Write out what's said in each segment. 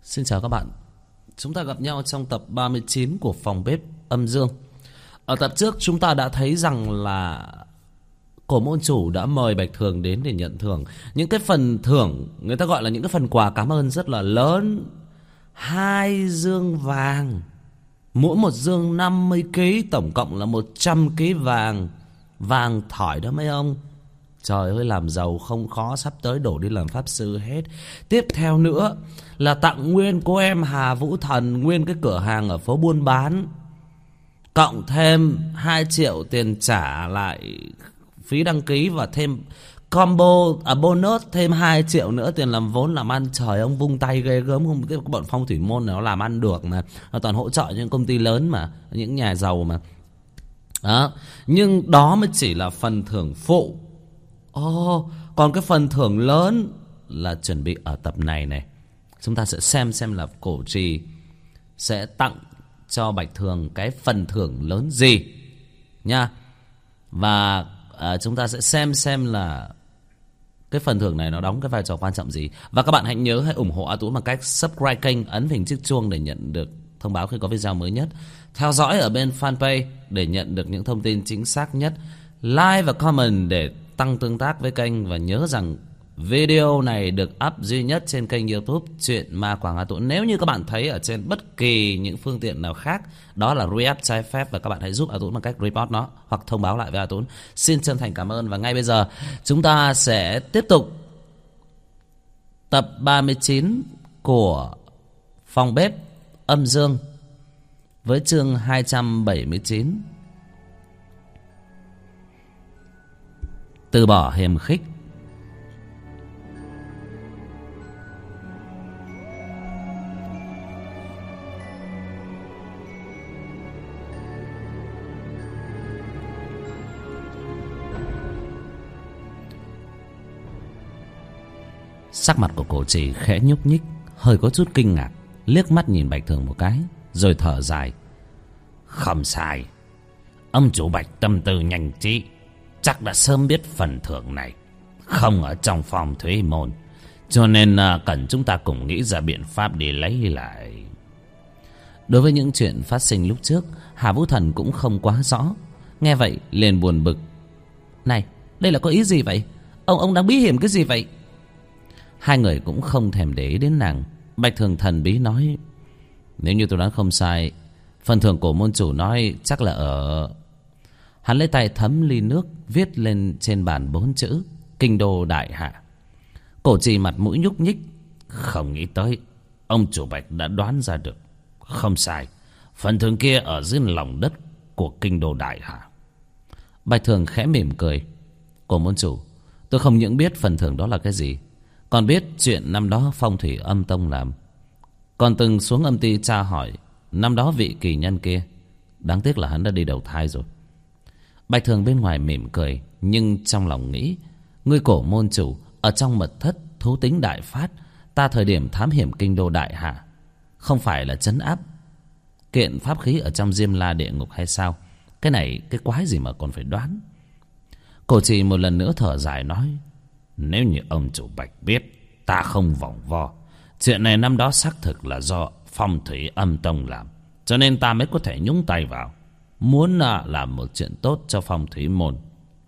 Xin chào các bạn. Chúng ta gặp nhau trong tập 39 của Phòng Bếp Âm Dương. Ở tập trước chúng ta đã thấy rằng là cổ môn chủ đã mời Bạch Thường đến để nhận thưởng. Những cái phần thưởng, người ta gọi là những cái phần quà cảm ơn rất là lớn. 2 dương vàng, mỗi một dương 50 kg, tổng cộng là 100 kg vàng. Vàng thỏi đó mấy ông. Trời ơi, làm giàu không khó, sắp tới đổ đi làm pháp sư hết. Tiếp theo nữa là tặng nguyên cô em Hà Vũ Thần nguyên cái cửa hàng ở phố buôn bán, cộng thêm 2 triệu tiền trả lại phí đăng ký, và thêm combo bonus thêm 2 triệu nữa tiền làm vốn làm ăn. Trời, ông vung tay ghê gớm không? Cái bọn phong thủy môn này nó làm ăn được mà, nó toàn hỗ trợ những công ty lớn mà, những nhà giàu mà đó. Nhưng đó mới chỉ là phần thưởng phụ. Còn cái phần thưởng lớn là chuẩn bị ở tập này này. Chúng ta sẽ xem là cổ trì sẽ tặng cho Bạch Thường cái phần thưởng lớn gì nha. Và chúng ta sẽ xem là cái phần thưởng này nó đóng cái vai trò quan trọng gì. Và các bạn hãy nhớ hãy ủng hộ A Tú bằng cách subscribe kênh, ấn hình chiếc chuông để nhận được thông báo khi có video mới nhất. Theo dõi ở bên fanpage để nhận được những thông tin chính xác nhất. Like và comment để tăng tương tác với kênh. Và nhớ rằng video này được up duy nhất trên kênh YouTube Chuyện Ma Quảng A Tú. Nếu như các bạn thấy ở trên bất kỳ những phương tiện nào khác đó là re-up trái phép, và các bạn hãy giúp A Tú bằng cách report nó hoặc thông báo lại với A Tú. Xin chân thành cảm ơn. Và ngay bây giờ chúng ta sẽ tiếp tục tập 39 của Phòng Bếp Âm Dương với chương 279, từ bỏ hiềm khích. Sắc mặt của cổ trì khẽ nhúc nhích, hơi có chút kinh ngạc, liếc mắt nhìn Bạch Thường một cái rồi thở dài. Không sai, ông chủ Bạch tâm tư nhanh trí, chắc đã sớm biết phần thưởng này không ở trong phòng thuế môn, cho nên cần chúng ta cùng nghĩ ra biện pháp để lấy lại. Đối với những chuyện phát sinh lúc trước, Hà Vũ Thần cũng không quá rõ. Nghe vậy liền buồn bực. Này, đây là có ý gì vậy? Ông đang bí hiểm cái gì vậy? Hai người cũng không thèm để ý đến nàng. Bạch Thường thần bí nói, nếu như tôi đoán không sai, phần thưởng của môn chủ nói chắc là ở... Hắn lấy tay thấm ly nước, viết lên trên bàn 4 chữ Kinh Đô Đại Hạ. Cổ trì mặt mũi nhúc nhích. Không nghĩ tới ông chủ Bạch đã đoán ra được. Không sai, phần thưởng kia ở dưới lòng đất của Kinh Đô Đại Hạ. Bạch Thường khẽ mỉm cười. Cổ môn chủ, tôi không những biết phần thưởng đó là cái gì, còn biết chuyện năm đó Phong Thủy Âm Tông làm, còn từng xuống âm ty tra hỏi năm đó vị kỳ nhân kia. Đáng tiếc là hắn đã đi đầu thai rồi. Bạch Thường bên ngoài mỉm cười, nhưng trong lòng nghĩ, ngươi cổ môn chủ ở trong mật thất thú tính đại phát, ta thời điểm thám hiểm Kinh Đô Đại Hạ không phải là trấn áp kiện pháp khí ở trong Diêm La địa ngục hay sao? Cái này cái quái gì mà còn phải đoán? Cổ trì một lần nữa thở dài nói, nếu như ông chủ Bạch biết, ta không vòng vo. Chuyện này năm đó xác thực là do Phong Thủy Âm Tông làm, cho nên ta mới có thể nhúng tay vào, muốn làm một chuyện tốt cho Phong Thủy môn.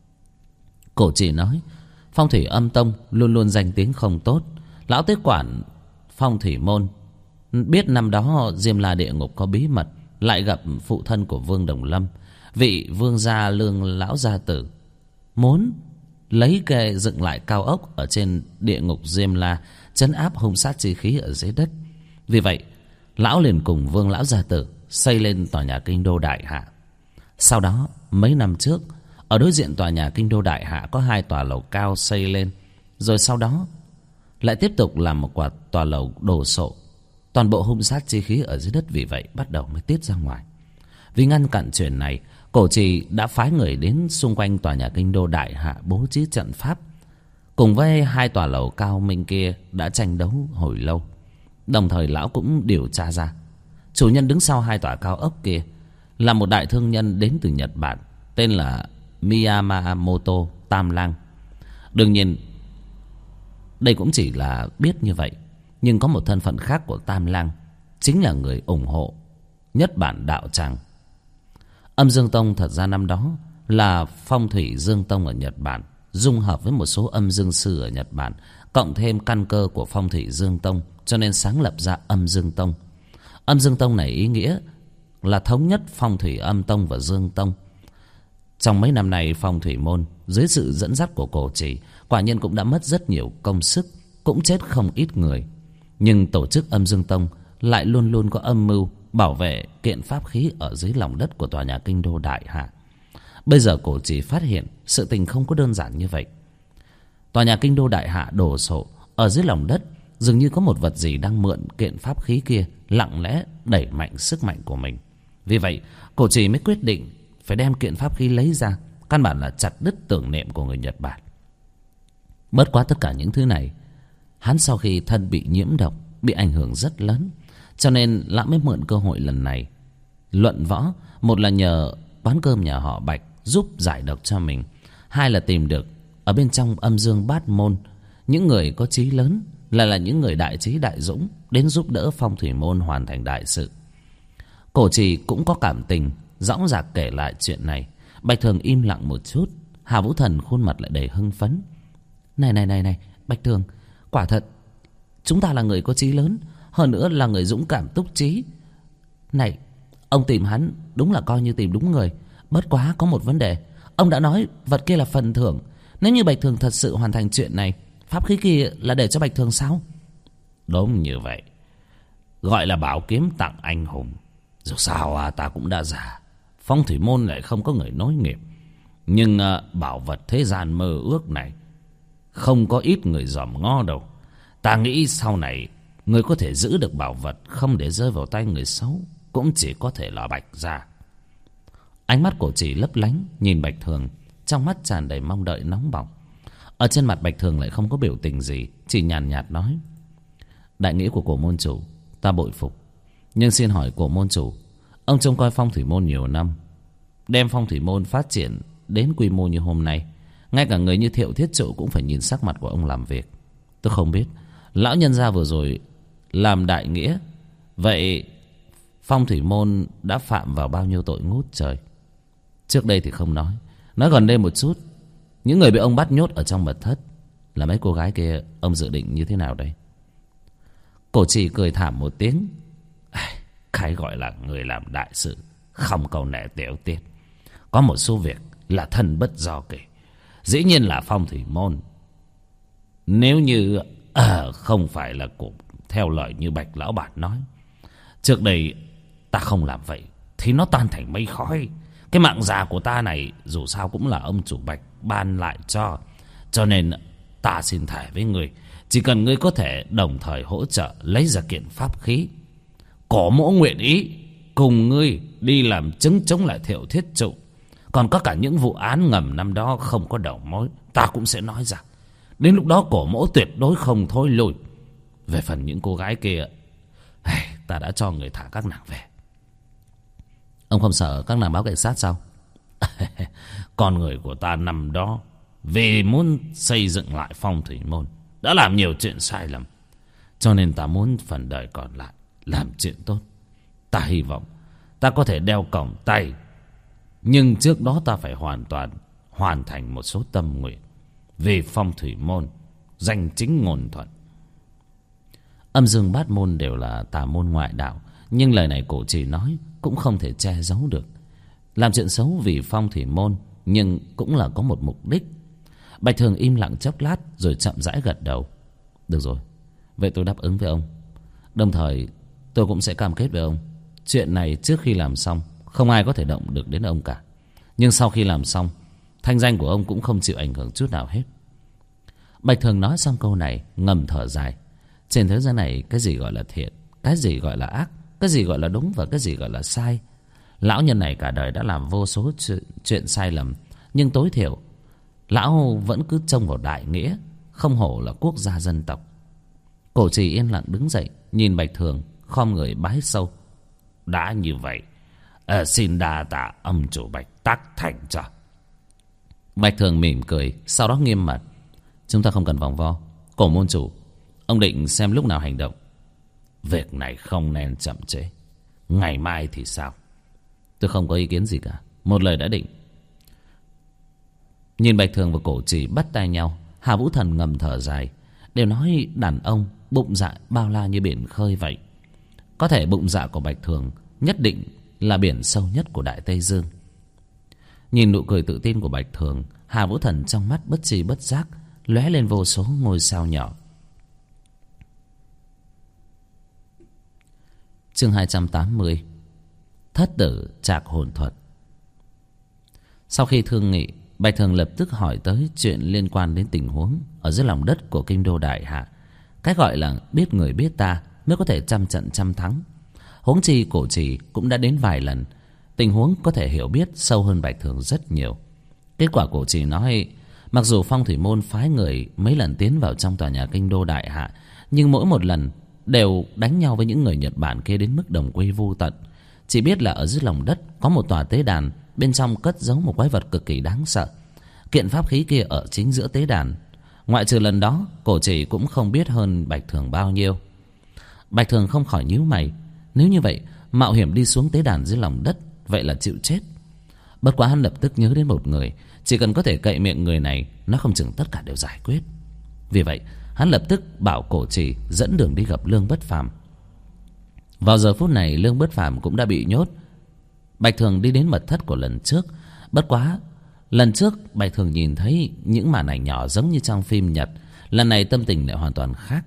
Cổ trì nói, Phong Thủy Âm Tông luôn luôn danh tiếng không tốt. Lão tiếp quản Phong Thủy môn biết năm đó Diêm La địa ngục có bí mật, lại gặp phụ thân của Vương Đồng Lâm, vị vương gia Lương lão gia tử, muốn lấy kê dựng lại cao ốc ở trên địa ngục Diêm La, trấn áp hung sát chi khí ở dưới đất. Vì vậy lão liền cùng Vương lão gia tử xây lên tòa nhà Kinh Đô Đại Hạ. Sau đó mấy năm trước, ở đối diện tòa nhà Kinh Đô Đại Hạ có 2 tòa lầu cao xây lên, rồi sau đó lại tiếp tục làm một tòa lầu đồ sộ. Toàn bộ hung sát chi khí ở dưới đất vì vậy bắt đầu mới tiết ra ngoài. Vì ngăn cản chuyện này, cổ trì đã phái người đến xung quanh tòa nhà Kinh Đô Đại Hạ bố trí trận pháp, cùng với 2 tòa lầu cao minh kia đã tranh đấu hồi lâu. Đồng thời lão cũng điều tra ra, chủ nhân đứng sau 2 tòa cao ốc kia là một đại thương nhân đến từ Nhật Bản, tên là Miyamoto Tam Lang. Đương nhiên đây cũng chỉ là biết như vậy, nhưng có một thân phận khác của Tam Lang, chính là người ủng hộ nhất bản đạo tràng. Âm Dương Tông thật ra năm đó là Phong Thủy Dương Tông ở Nhật Bản, dung hợp với một số âm dương sư ở Nhật Bản, cộng thêm căn cơ của Phong Thủy Dương Tông, cho nên sáng lập ra Âm Dương Tông. Âm Dương Tông này ý nghĩa là thống nhất Phong Thủy Âm Tông và Dương Tông. Trong mấy năm này, Phong Thủy Môn dưới sự dẫn dắt của Cổ Trì quả nhiên cũng đã mất rất nhiều công sức, cũng chết không ít người. Nhưng tổ chức Âm Dương Tông lại luôn luôn có âm mưu bảo vệ kiện pháp khí ở dưới lòng đất của tòa nhà kinh đô Đại Hạ. Bây giờ Cổ Trì phát hiện sự tình không có đơn giản như vậy. Tòa nhà kinh đô Đại Hạ đồ sộ, ở dưới lòng đất dường như có một vật gì đang mượn kiện pháp khí kia lặng lẽ đẩy mạnh sức mạnh của mình. Vì vậy Cổ Trì mới quyết định phải đem kiện pháp khí lấy ra, căn bản là chặt đứt tưởng niệm của người Nhật Bản. Bất quá tất cả những thứ này, hắn sau khi thân bị nhiễm độc, bị ảnh hưởng rất lớn, cho nên lão mới mượn cơ hội lần này luận võ. Một là nhờ quán cơm nhà họ Bạch giúp giải độc cho mình, hai là tìm được ở bên trong Âm Dương Bát Môn những người có chí lớn, là những người đại trí đại dũng, đến giúp đỡ Phong Thủy Môn hoàn thành đại sự. Cổ Trì cũng có cảm tình, dõng dạc kể lại chuyện này. Bạch Thường im lặng một chút, Hà Vũ Thần khuôn mặt lại đầy hưng phấn. Này, Bạch Thường, quả thật chúng ta là người có chí lớn, hơn nữa là người dũng cảm túc trí. Này, ông tìm hắn đúng là coi như tìm đúng người. Bất quá có một vấn đề, ông đã nói vật kia là phần thưởng. Nếu như Bạch Thường thật sự hoàn thành chuyện này, pháp khí kia là để cho Bạch Thường sao? Đúng như vậy, gọi là bảo kiếm tặng anh hùng. Dù sao ta cũng đã già, Phong Thủy Môn lại không có người nối nghiệp. Nhưng bảo vật thế gian mơ ước này không có ít người dòm ngó đâu. Ta nghĩ sau này người có thể giữ được bảo vật không để rơi vào tay người xấu cũng chỉ có thể là Bạch gia. Ánh mắt Cổ Trì lấp lánh nhìn Bạch Thường, trong mắt tràn đầy mong đợi nóng bỏng. Ở trên mặt Bạch Thường lại không có biểu tình gì, chỉ nhàn nhạt nói: đại nghĩa của Cổ môn chủ ta bội phục, nhưng xin hỏi Cổ môn chủ, ông trông coi Phong Thủy Môn nhiều năm, đem Phong Thủy Môn phát triển đến quy mô như hôm nay, ngay cả người như Thiệu Thiết Trụ cũng phải nhìn sắc mặt của ông làm việc. Tôi không biết lão nhân gia vừa rồi làm đại nghĩa, vậy Phong Thủy Môn đã phạm vào bao nhiêu tội ngút trời? Trước đây thì không nói gần đây một chút, những người bị ông bắt nhốt ở trong mật thất là mấy cô gái kia, ông dự định như thế nào đây? Cổ Trì cười thảm một tiếng: cái gọi là người làm đại sự không cầu nể tiểu tiết, có một số việc là thân bất do kỷ. Dĩ nhiên là Phong Thủy Môn, nếu như không phải là theo lời như Bạch lão bản nói, trước đây ta không làm vậy thì nó tan thành mây khói. Cái mạng già của ta này dù sao cũng là ông chủ Bạch ban lại cho nên ta xin thề với người, chỉ cần ngươi có thể đồng thời hỗ trợ lấy ra kiện pháp khí, Cổ mỗ nguyện ý cùng ngươi đi làm chứng chống lại Thiệu Thiết Trụ. Còn có cả những vụ án ngầm năm đó không có đầu mối, ta cũng sẽ nói ra. Đến lúc đó Cổ mỗ tuyệt đối không thối lùi. Về phần những cô gái kia, ta đã cho người thả các nàng về. Ông không sợ các nàng báo cảnh sát sao? Con người của ta năm đó vì muốn xây dựng lại Phong Thủy Môn đã làm nhiều chuyện sai lầm, cho nên ta muốn phần đời còn lại làm chuyện tốt. Ta hy vọng ta có thể đeo còng tay, nhưng trước đó ta phải hoàn thành một số tâm nguyện vì Phong Thủy Môn danh chính ngôn thuận. Âm Dương Bát Môn đều là tà môn ngoại đạo, nhưng lời này Cổ Trì nói cũng không thể che giấu được. Làm chuyện xấu vì Phong Thủy Môn, nhưng cũng là có một mục đích. Bạch Thường im lặng chốc lát rồi chậm rãi gật đầu. Được rồi, vậy tôi đáp ứng với ông. Đồng thời tôi cũng sẽ cam kết với ông, chuyện này trước khi làm xong không ai có thể động được đến ông cả. Nhưng sau khi làm xong, thanh danh của ông cũng không chịu ảnh hưởng chút nào hết. Bạch Thường nói xong câu này ngầm thở dài. Trên thế gian này, cái gì gọi là thiện, cái gì gọi là ác, cái gì gọi là đúng và cái gì gọi là sai, lão nhân này cả đời đã làm vô số chuyện sai lầm, nhưng tối thiểu lão vẫn cứ trông vào đại nghĩa, không hổ là quốc gia dân tộc. Cổ Trì yên lặng đứng dậy, nhìn Bạch Thường, khom người bái sâu. Đã như vậy, xin đa tạ ông chủ Bạch tác thành cho. Bạch Thường mỉm cười, sau đó nghiêm mặt: chúng ta không cần vòng vo. Cổ môn chủ, Ông định xem lúc nào hành động. Việc này không nên chậm trễ. Ngày mai thì sao? Tôi không có ý kiến gì cả, một lời đã định. Nhìn Bạch Thường và Cổ Trì bắt tay nhau, Hà Vũ Thần ngầm thở dài. Đều nói đàn ông bụng dạ bao la như biển khơi vậy. Có thể bụng dạ của Bạch Thường nhất định là biển sâu nhất của Đại Tây Dương. Nhìn nụ cười tự tin của Bạch Thường, Hà Vũ Thần trong mắt bất tri bất giác lóe lên vô số ngôi sao nhỏ. Chương 280. Thất tử trạc hồn thuật. Sau khi thương nghị, Bạch Thường lập tức hỏi tới chuyện liên quan đến tình huống ở dưới lòng đất của kinh đô Đại Hạ. Cái gọi là biết người biết ta mới có thể trăm trận trăm thắng. Huống chi Cổ Trì cũng đã đến vài lần, tình huống có thể hiểu biết sâu hơn Bạch Thường rất nhiều. Kết quả Cổ Trì nói, mặc dù Phong Thủy Môn phái người mấy lần tiến vào trong tòa nhà kinh đô Đại Hạ, nhưng mỗi một lần đều đánh nhau với những người Nhật Bản kia đến mức đồng quy vô tận. Chỉ biết là ở dưới lòng đất có một tòa tế đàn, bên trong cất giấu một quái vật cực kỳ đáng sợ. Kiện pháp khí kia ở chính giữa tế đàn. Ngoại trừ lần đó, Cổ Trì cũng không biết hơn Bạch Thường bao nhiêu. Bạch Thường không khỏi nhíu mày. Nếu như vậy, mạo hiểm đi xuống tế đàn dưới lòng đất, vậy là chịu chết. Bất quá hắn lập tức nhớ đến một người, chỉ cần có thể cậy miệng người này, nó không chừng tất cả đều giải quyết. Vì vậy, hắn lập tức bảo Cổ Trì dẫn đường đi gặp Lương Bất Phàm. Vào giờ phút này, Lương Bất Phàm cũng đã bị nhốt. Bạch Thường đi đến mật thất của lần trước. Bất quá lần trước Bạch Thường nhìn thấy những màn ảnh nhỏ giống như trong phim Nhật. Lần này tâm tình lại hoàn toàn khác.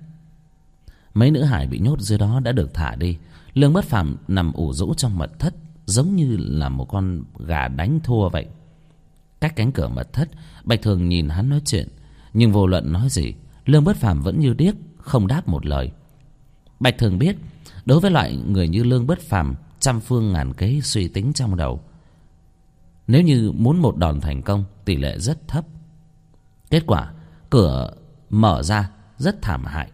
Mấy nữ hải bị nhốt dưới đó đã được thả đi. Lương Bất Phàm nằm ủ rũ trong mật thất, giống như là một con gà đánh thua vậy. Cách cánh cửa mật thất, Bạch Thường nhìn hắn nói chuyện, nhưng vô luận nói gì, Lương Bất Phàm vẫn như điếc, không đáp một lời. Bạch Thường biết, đối với loại người như Lương Bất Phàm, trăm phương ngàn kế suy tính trong đầu. Nếu như muốn một đòn thành công, tỷ lệ rất thấp. Kết quả, cửa mở ra rất thảm hại.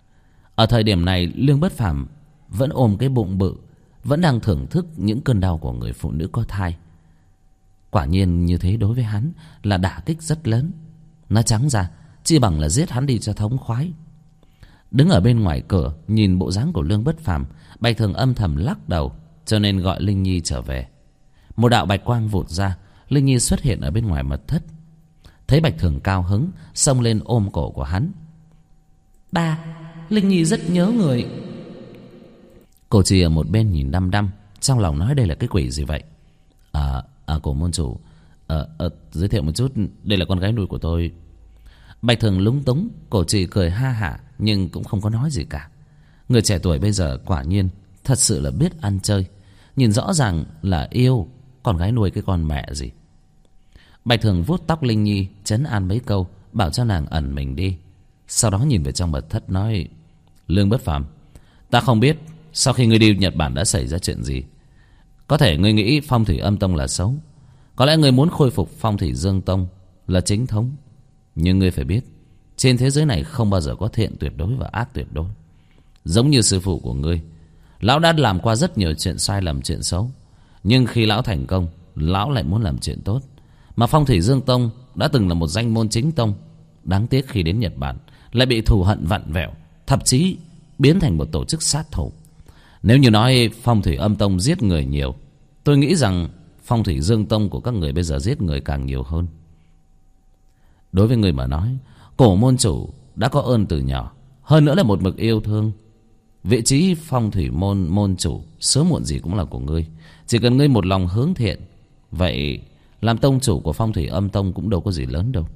Ở thời điểm này, Lương Bất Phàm vẫn ôm cái bụng bự, vẫn đang thưởng thức những cơn đau của người phụ nữ có thai. Quả nhiên như thế đối với hắn là đả kích rất lớn. Nói trắng ra, chi bằng là giết hắn đi cho thống khoái. Đứng ở bên ngoài cửa, nhìn bộ dáng của Lương Bất Phàm, Bạch Thường âm thầm lắc đầu, cho nên gọi Linh Nhi trở về. Một đạo bạch quang vụt ra, Linh Nhi xuất hiện ở bên ngoài mật thất. Thấy Bạch Thường cao hứng, xông lên ôm cổ của hắn. Ba, Linh Nhi rất nhớ người. Cổ Trì ở một bên nhìn đăm đăm, trong lòng nói đây là cái quỷ gì vậy. Cổ môn chủ, giới thiệu một chút, đây là con gái nuôi của tôi. Bạch Thường lúng túng. Cổ Trì cười ha hả, nhưng cũng không có nói gì cả. Người trẻ tuổi bây giờ quả nhiên thật sự là biết ăn chơi. Nhìn rõ ràng là yêu, con gái nuôi cái con mẹ gì. Bạch Thường vuốt tóc Linh Nhi, trấn an mấy câu, bảo cho nàng ẩn mình đi. Sau đó nhìn về trong mật thất nói, Lương Bất Phàm, ta không biết sau khi ngươi đi Nhật Bản đã xảy ra chuyện gì. Có thể ngươi nghĩ Phong Thủy Âm Tông là xấu, có lẽ ngươi muốn khôi phục Phong Thủy Dương Tông là chính thống. Nhưng ngươi phải biết, trên thế giới này không bao giờ có thiện tuyệt đối và ác tuyệt đối. Giống như sư phụ của ngươi, lão đã làm qua rất nhiều chuyện sai lầm, chuyện xấu, nhưng khi lão thành công, lão lại muốn làm chuyện tốt. Mà Phong Thủy Dương Tông đã từng là một danh môn chính tông, đáng tiếc khi đến Nhật Bản lại bị thù hận vặn vẹo, thậm chí biến thành một tổ chức sát thủ. Nếu như nói Phong Thủy Âm Tông giết người nhiều, tôi nghĩ rằng Phong Thủy Dương Tông của các người bây giờ giết người càng nhiều hơn. Đối với người mà nói, Cổ môn chủ đã có ơn từ nhỏ, hơn nữa là một mực yêu thương. Vị trí Phong Thủy môn chủ sớm muộn gì cũng là của ngươi. Chỉ cần ngươi một lòng hướng thiện, vậy làm tông chủ của Phong Thủy Âm Tông cũng đâu có gì lớn đâu.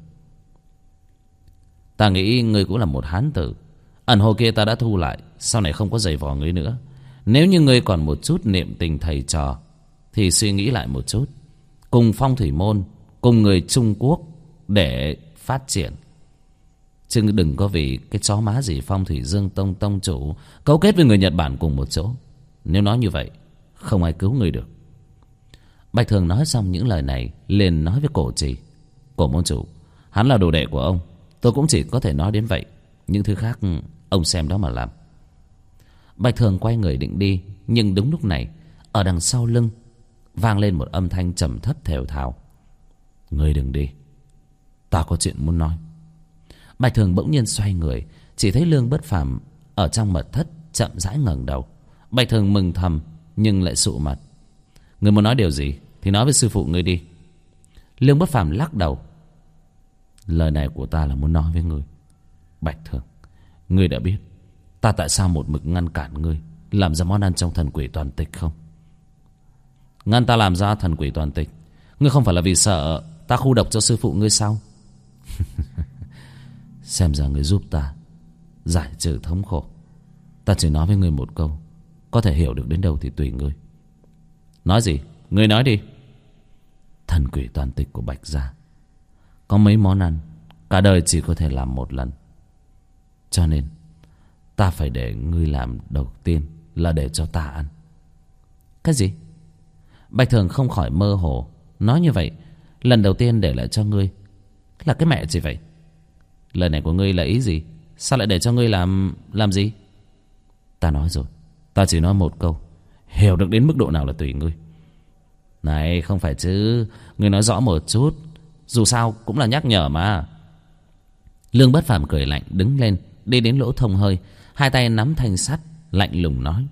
Ta nghĩ ngươi cũng là một hán tử. Ẩn hồ kia ta đã thu lại, sau này không có giày vò ngươi nữa. Nếu như ngươi còn một chút niệm tình thầy trò, thì suy nghĩ lại một chút, cùng Phong Thủy Môn, cùng người Trung Quốc để phát triển. Chứ đừng có vì cái chó má gì Phong Thủy Dương Tông tông chủ cấu kết với người Nhật Bản cùng một chỗ. Nếu nói như vậy, không ai cứu người được. Bạch Thường nói xong những lời này, liền nói với Cổ Trì, Cổ môn chủ, hắn là đồ đệ của ông, tôi cũng chỉ có thể nói đến vậy. Những thứ khác ông xem đó mà làm. Bạch Thường quay người định đi, nhưng đúng lúc này, ở đằng sau lưng vang lên một âm thanh trầm thấp thều thào. Ngươi đừng đi, ta có chuyện muốn nói. Bạch Thường bỗng nhiên xoay người, Chỉ thấy Lương Bất Phàm ở trong mật thất chậm rãi ngẩng đầu. Bạch Thường mừng thầm nhưng lại sụ mặt. Ngươi muốn nói điều gì thì nói với sư phụ ngươi đi. Lương Bất Phàm lắc đầu. Lời này của ta là muốn nói với ngươi. Bạch Thường, ngươi đã biết ta tại sao một mực ngăn cản ngươi làm ra món ăn trong thần quỷ toàn tịch không? Ngăn ta làm ra thần quỷ toàn tịch, ngươi không phải là vì sợ ta khu độc cho sư phụ ngươi sao? Xem ra ngươi giúp ta giải trừ thống khổ. Ta chỉ nói với ngươi một câu, có thể hiểu được đến đâu thì tùy ngươi. Nói gì? Ngươi nói đi. Thần quỷ toàn tịch của Bạch gia có mấy món ăn cả đời chỉ có thể làm một lần, cho nên ta phải để ngươi làm đầu tiên là để cho ta ăn. Cái gì? Bạch Thường không khỏi mơ hồ. Nói như vậy, lần đầu tiên để lại cho ngươi là cái mẹ gì vậy? Lời này của ngươi là ý gì? Sao lại để cho ngươi làm gì? Ta nói rồi, ta chỉ nói một câu, hiểu được đến mức độ nào là tùy ngươi. Này, không phải chứ, ngươi nói rõ một chút, dù sao cũng là nhắc nhở mà. Lương Bất Phàm cười lạnh đứng lên, đi đến lỗ thông hơi, hai tay nắm thanh sắt, lạnh lùng nói.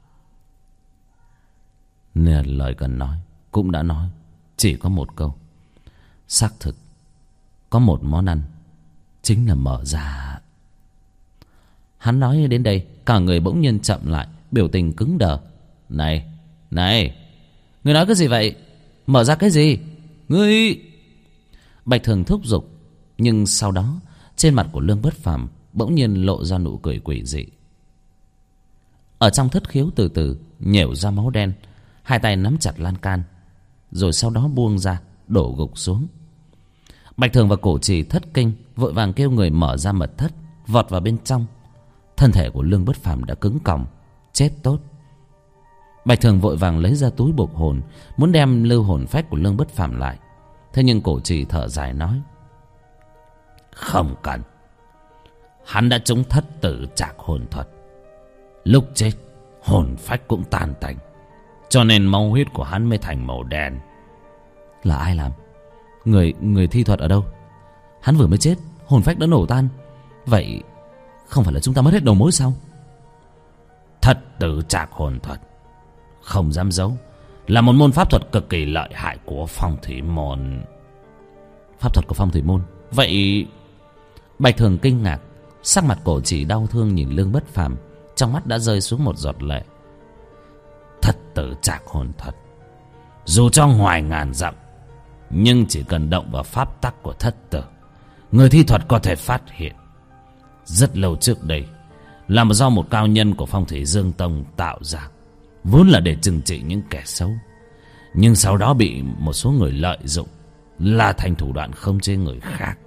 Nên lời cần nói cũng đã nói, chỉ có một câu. Xác thực có một món ăn, chính là mở ra. Hắn nói đến đây, cả người bỗng nhiên chậm lại, biểu tình cứng đờ. Này, ngươi nói cái gì vậy? Mở ra cái gì? Ngươi... Bạch Thường thúc giục, nhưng sau đó trên mặt của Lương Bất Phàm bỗng nhiên lộ ra nụ cười quỷ dị. Ở trong thất khiếu từ từ nhểu ra máu đen, hai tay nắm chặt lan can, rồi sau đó buông ra, đổ gục xuống. Bạch Thường và Cổ Trì thất kinh, vội vàng kêu người mở ra mật thất, vọt vào bên trong. Thân thể của Lương Bất Phàm đã cứng còng, chết tốt. Bạch Thường vội vàng lấy ra túi buộc hồn, muốn đem lưu hồn phách của Lương Bất Phàm lại. Thế nhưng Cổ Trì thở dài nói. Không cần. Hắn đã trúng thất tử trạc hồn thuật. Lúc chết, hồn phách cũng tan tành, cho nên máu huyết của hắn mới thành màu đen. Là ai làm? Người thi thuật ở đâu? Hắn vừa mới chết, hồn phách đã nổ tan. Vậy không phải là chúng ta mất hết đầu mối sao? Thất tử trạc hồn thuật, không dám giấu, là một môn pháp thuật cực kỳ lợi hại của Phong Thủy môn. Pháp thuật của Phong Thủy môn? Vậy... Bạch Thường kinh ngạc, sắc mặt Cổ Trì đau thương nhìn Lương Bất Phàm, trong mắt đã rơi xuống một giọt lệ. Thất tử trạc hồn thuật, dù cho ngoài ngàn dặm, nhưng chỉ cần động vào pháp tắc của thất tử, người thi thuật có thể phát hiện. Rất lâu trước đây, là do một cao nhân của Phong Thủy Dương Tông tạo ra, vốn là để trừng trị những kẻ xấu, nhưng sau đó bị một số người lợi dụng, là thành thủ đoạn khống chế người khác.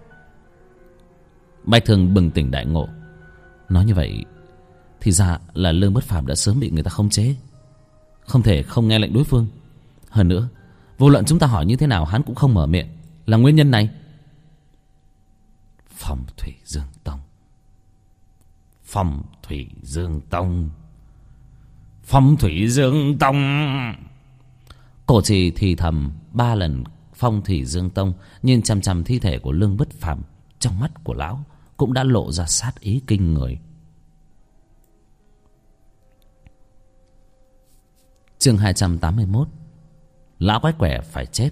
Bạch Thường bừng tỉnh đại ngộ. Nói như vậy thì ra là Lương Bất Phàm đã sớm bị người ta khống chế, không thể không nghe lệnh đối phương. Hơn nữa, vô luận chúng ta hỏi như thế nào, hắn cũng không mở miệng, là nguyên nhân này. Phong Thủy Dương Tông, Phong Thủy Dương Tông, Phong Thủy Dương Tông. Cổ Trì thì thầm 3 lần Phong Thủy Dương Tông, nhìn chằm chằm thi thể của Lương Bất Phàm. Trong mắt của lão cũng đã lộ ra sát ý kinh người. Chương 281. Lão quái quẻ phải chết.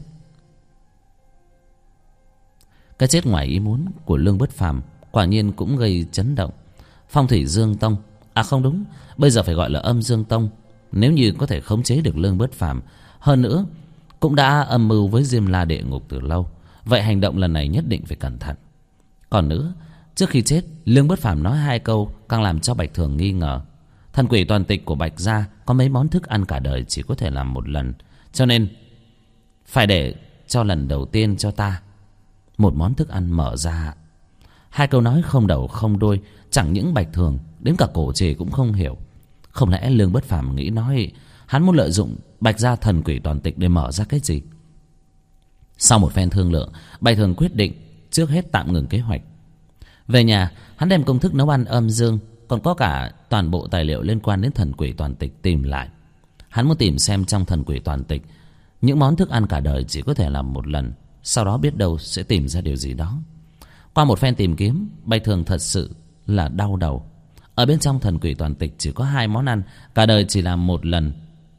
Cái chết ngoài ý muốn của Lương Bất Phàm quả nhiên cũng gây chấn động. Phong Thủy Dương Tông, à không đúng, bây giờ phải gọi là Âm Dương Tông, nếu như có thể khống chế được Lương Bất Phàm, hơn nữa cũng đã âm mưu với Diêm La địa ngục từ lâu, vậy hành động lần này nhất định phải cẩn thận. Còn nữa, trước khi chết, Lương Bất Phàm nói 2 câu càng làm cho Bạch Thường nghi ngờ. Thần quỷ toàn tịch của Bạch gia có mấy món thức ăn cả đời chỉ có thể làm một lần, cho nên phải để cho lần đầu tiên cho ta một món thức ăn mở ra. 2 câu nói không đầu không đuôi, chẳng những Bạch Thường, đến cả Cổ Trì cũng không hiểu. Không lẽ Lương Bất Phàm nghĩ nói hắn muốn lợi dụng Bạch gia thần quỷ toàn tịch để mở ra cái gì? Sau một phen thương lượng, Bạch Thường quyết định trước hết tạm ngừng kế hoạch. Về nhà, hắn đem công thức nấu ăn âm dương, còn có cả toàn bộ tài liệu liên quan đến thần quỷ toàn tịch tìm lại. Hắn muốn tìm xem trong thần quỷ toàn tịch những món thức ăn cả đời chỉ có thể làm một lần, sau đó biết đâu sẽ tìm ra điều gì đó. Qua một phen tìm kiếm, Bạch Thường thật sự là đau đầu. Ở bên trong thần quỷ toàn tịch chỉ có 2 món ăn, cả đời chỉ làm một lần.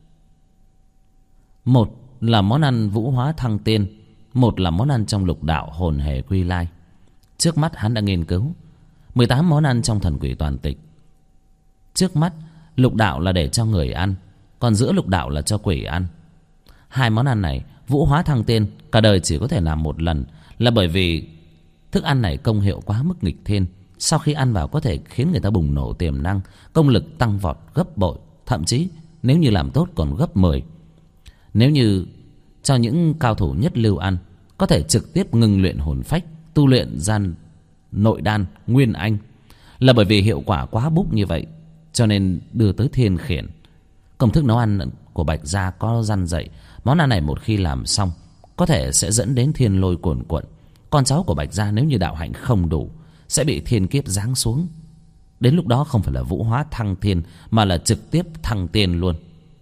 Một là món ăn vũ hóa thăng tiên, một là món ăn trong lục đạo hồn hề quy lai. Trước mắt hắn đã nghiên cứu 18 món ăn trong thần quỷ toàn tịch. Trước mắt lục đạo là để cho người ăn, còn giữa lục đạo là cho quỷ ăn. 2 món ăn này vũ hóa thăng tiên cả đời chỉ có thể làm một lần, là bởi vì thức ăn này công hiệu quá mức nghịch thiên. Sau khi ăn vào có thể khiến người ta bùng nổ tiềm năng, công lực tăng vọt gấp bội, thậm chí nếu như làm tốt còn gấp 10. Nếu như cho những cao thủ nhất lưu ăn, có thể trực tiếp ngừng luyện hồn phách, tu luyện gian nội đan nguyên anh. Là bởi vì hiệu quả quá búp như vậy, cho nên đưa tới thiên khiển. Công thức nấu ăn của Bạch gia có răn dạy, món ăn này một khi làm xong có thể sẽ dẫn đến thiên lôi cuồn cuộn. Con cháu của Bạch gia nếu như đạo hạnh không đủ sẽ bị thiên kiếp giáng xuống. Đến lúc đó không phải là vũ hóa thăng thiên, mà là trực tiếp thăng tiên luôn.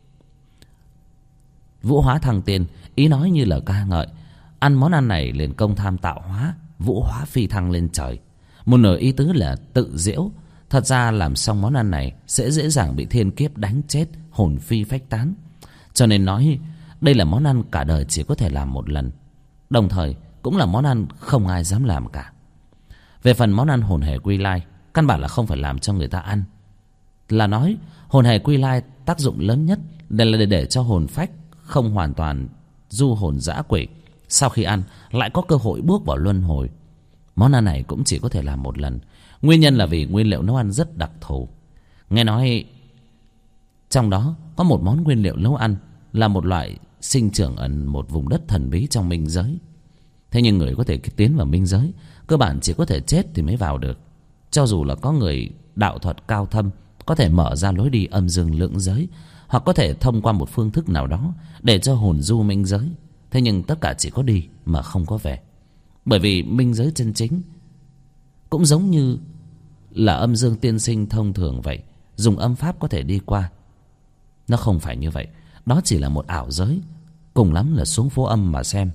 Vũ hóa thăng tiên ý nói như là ca ngợi. Ăn món ăn này liền công tham tạo hóa, vũ hóa phi thăng lên trời. Một nửa ý tứ là tự giễu. Thật ra làm xong món ăn này sẽ dễ dàng bị thiên kiếp đánh chết, hồn phi phách tán. Cho nên nói đây là món ăn cả đời chỉ có thể làm một lần, đồng thời cũng là món ăn không ai dám làm cả. Về phần món ăn hồn hề quy lai, căn bản là không phải làm cho người ta ăn. Là nói hồn hề quy lai tác dụng lớn nhất là để cho hồn phách không hoàn toàn du hồn dã quỷ, sau khi ăn lại có cơ hội bước vào luân hồi. Món ăn này cũng chỉ có thể làm một lần. Nguyên nhân là vì nguyên liệu nấu ăn rất đặc thù. Nghe nói trong đó có một món nguyên liệu nấu ăn là một loại sinh trưởng ở một vùng đất thần bí trong minh giới. Thế nhưng người có thể tiến vào minh giới cơ bản chỉ có thể chết thì mới vào được. Cho dù là có người đạo thuật cao thâm có thể mở ra lối đi âm dương lưỡng giới, hoặc có thể thông qua một phương thức nào đó để cho hồn du minh giới. Thế nhưng tất cả chỉ có đi mà không có về. Bởi vì minh giới chân chính cũng giống như là âm dương tiên sinh thông thường vậy, dùng âm pháp có thể đi qua. Nó không phải như vậy, đó chỉ là một ảo giới, cùng lắm là xuống phố âm mà xem.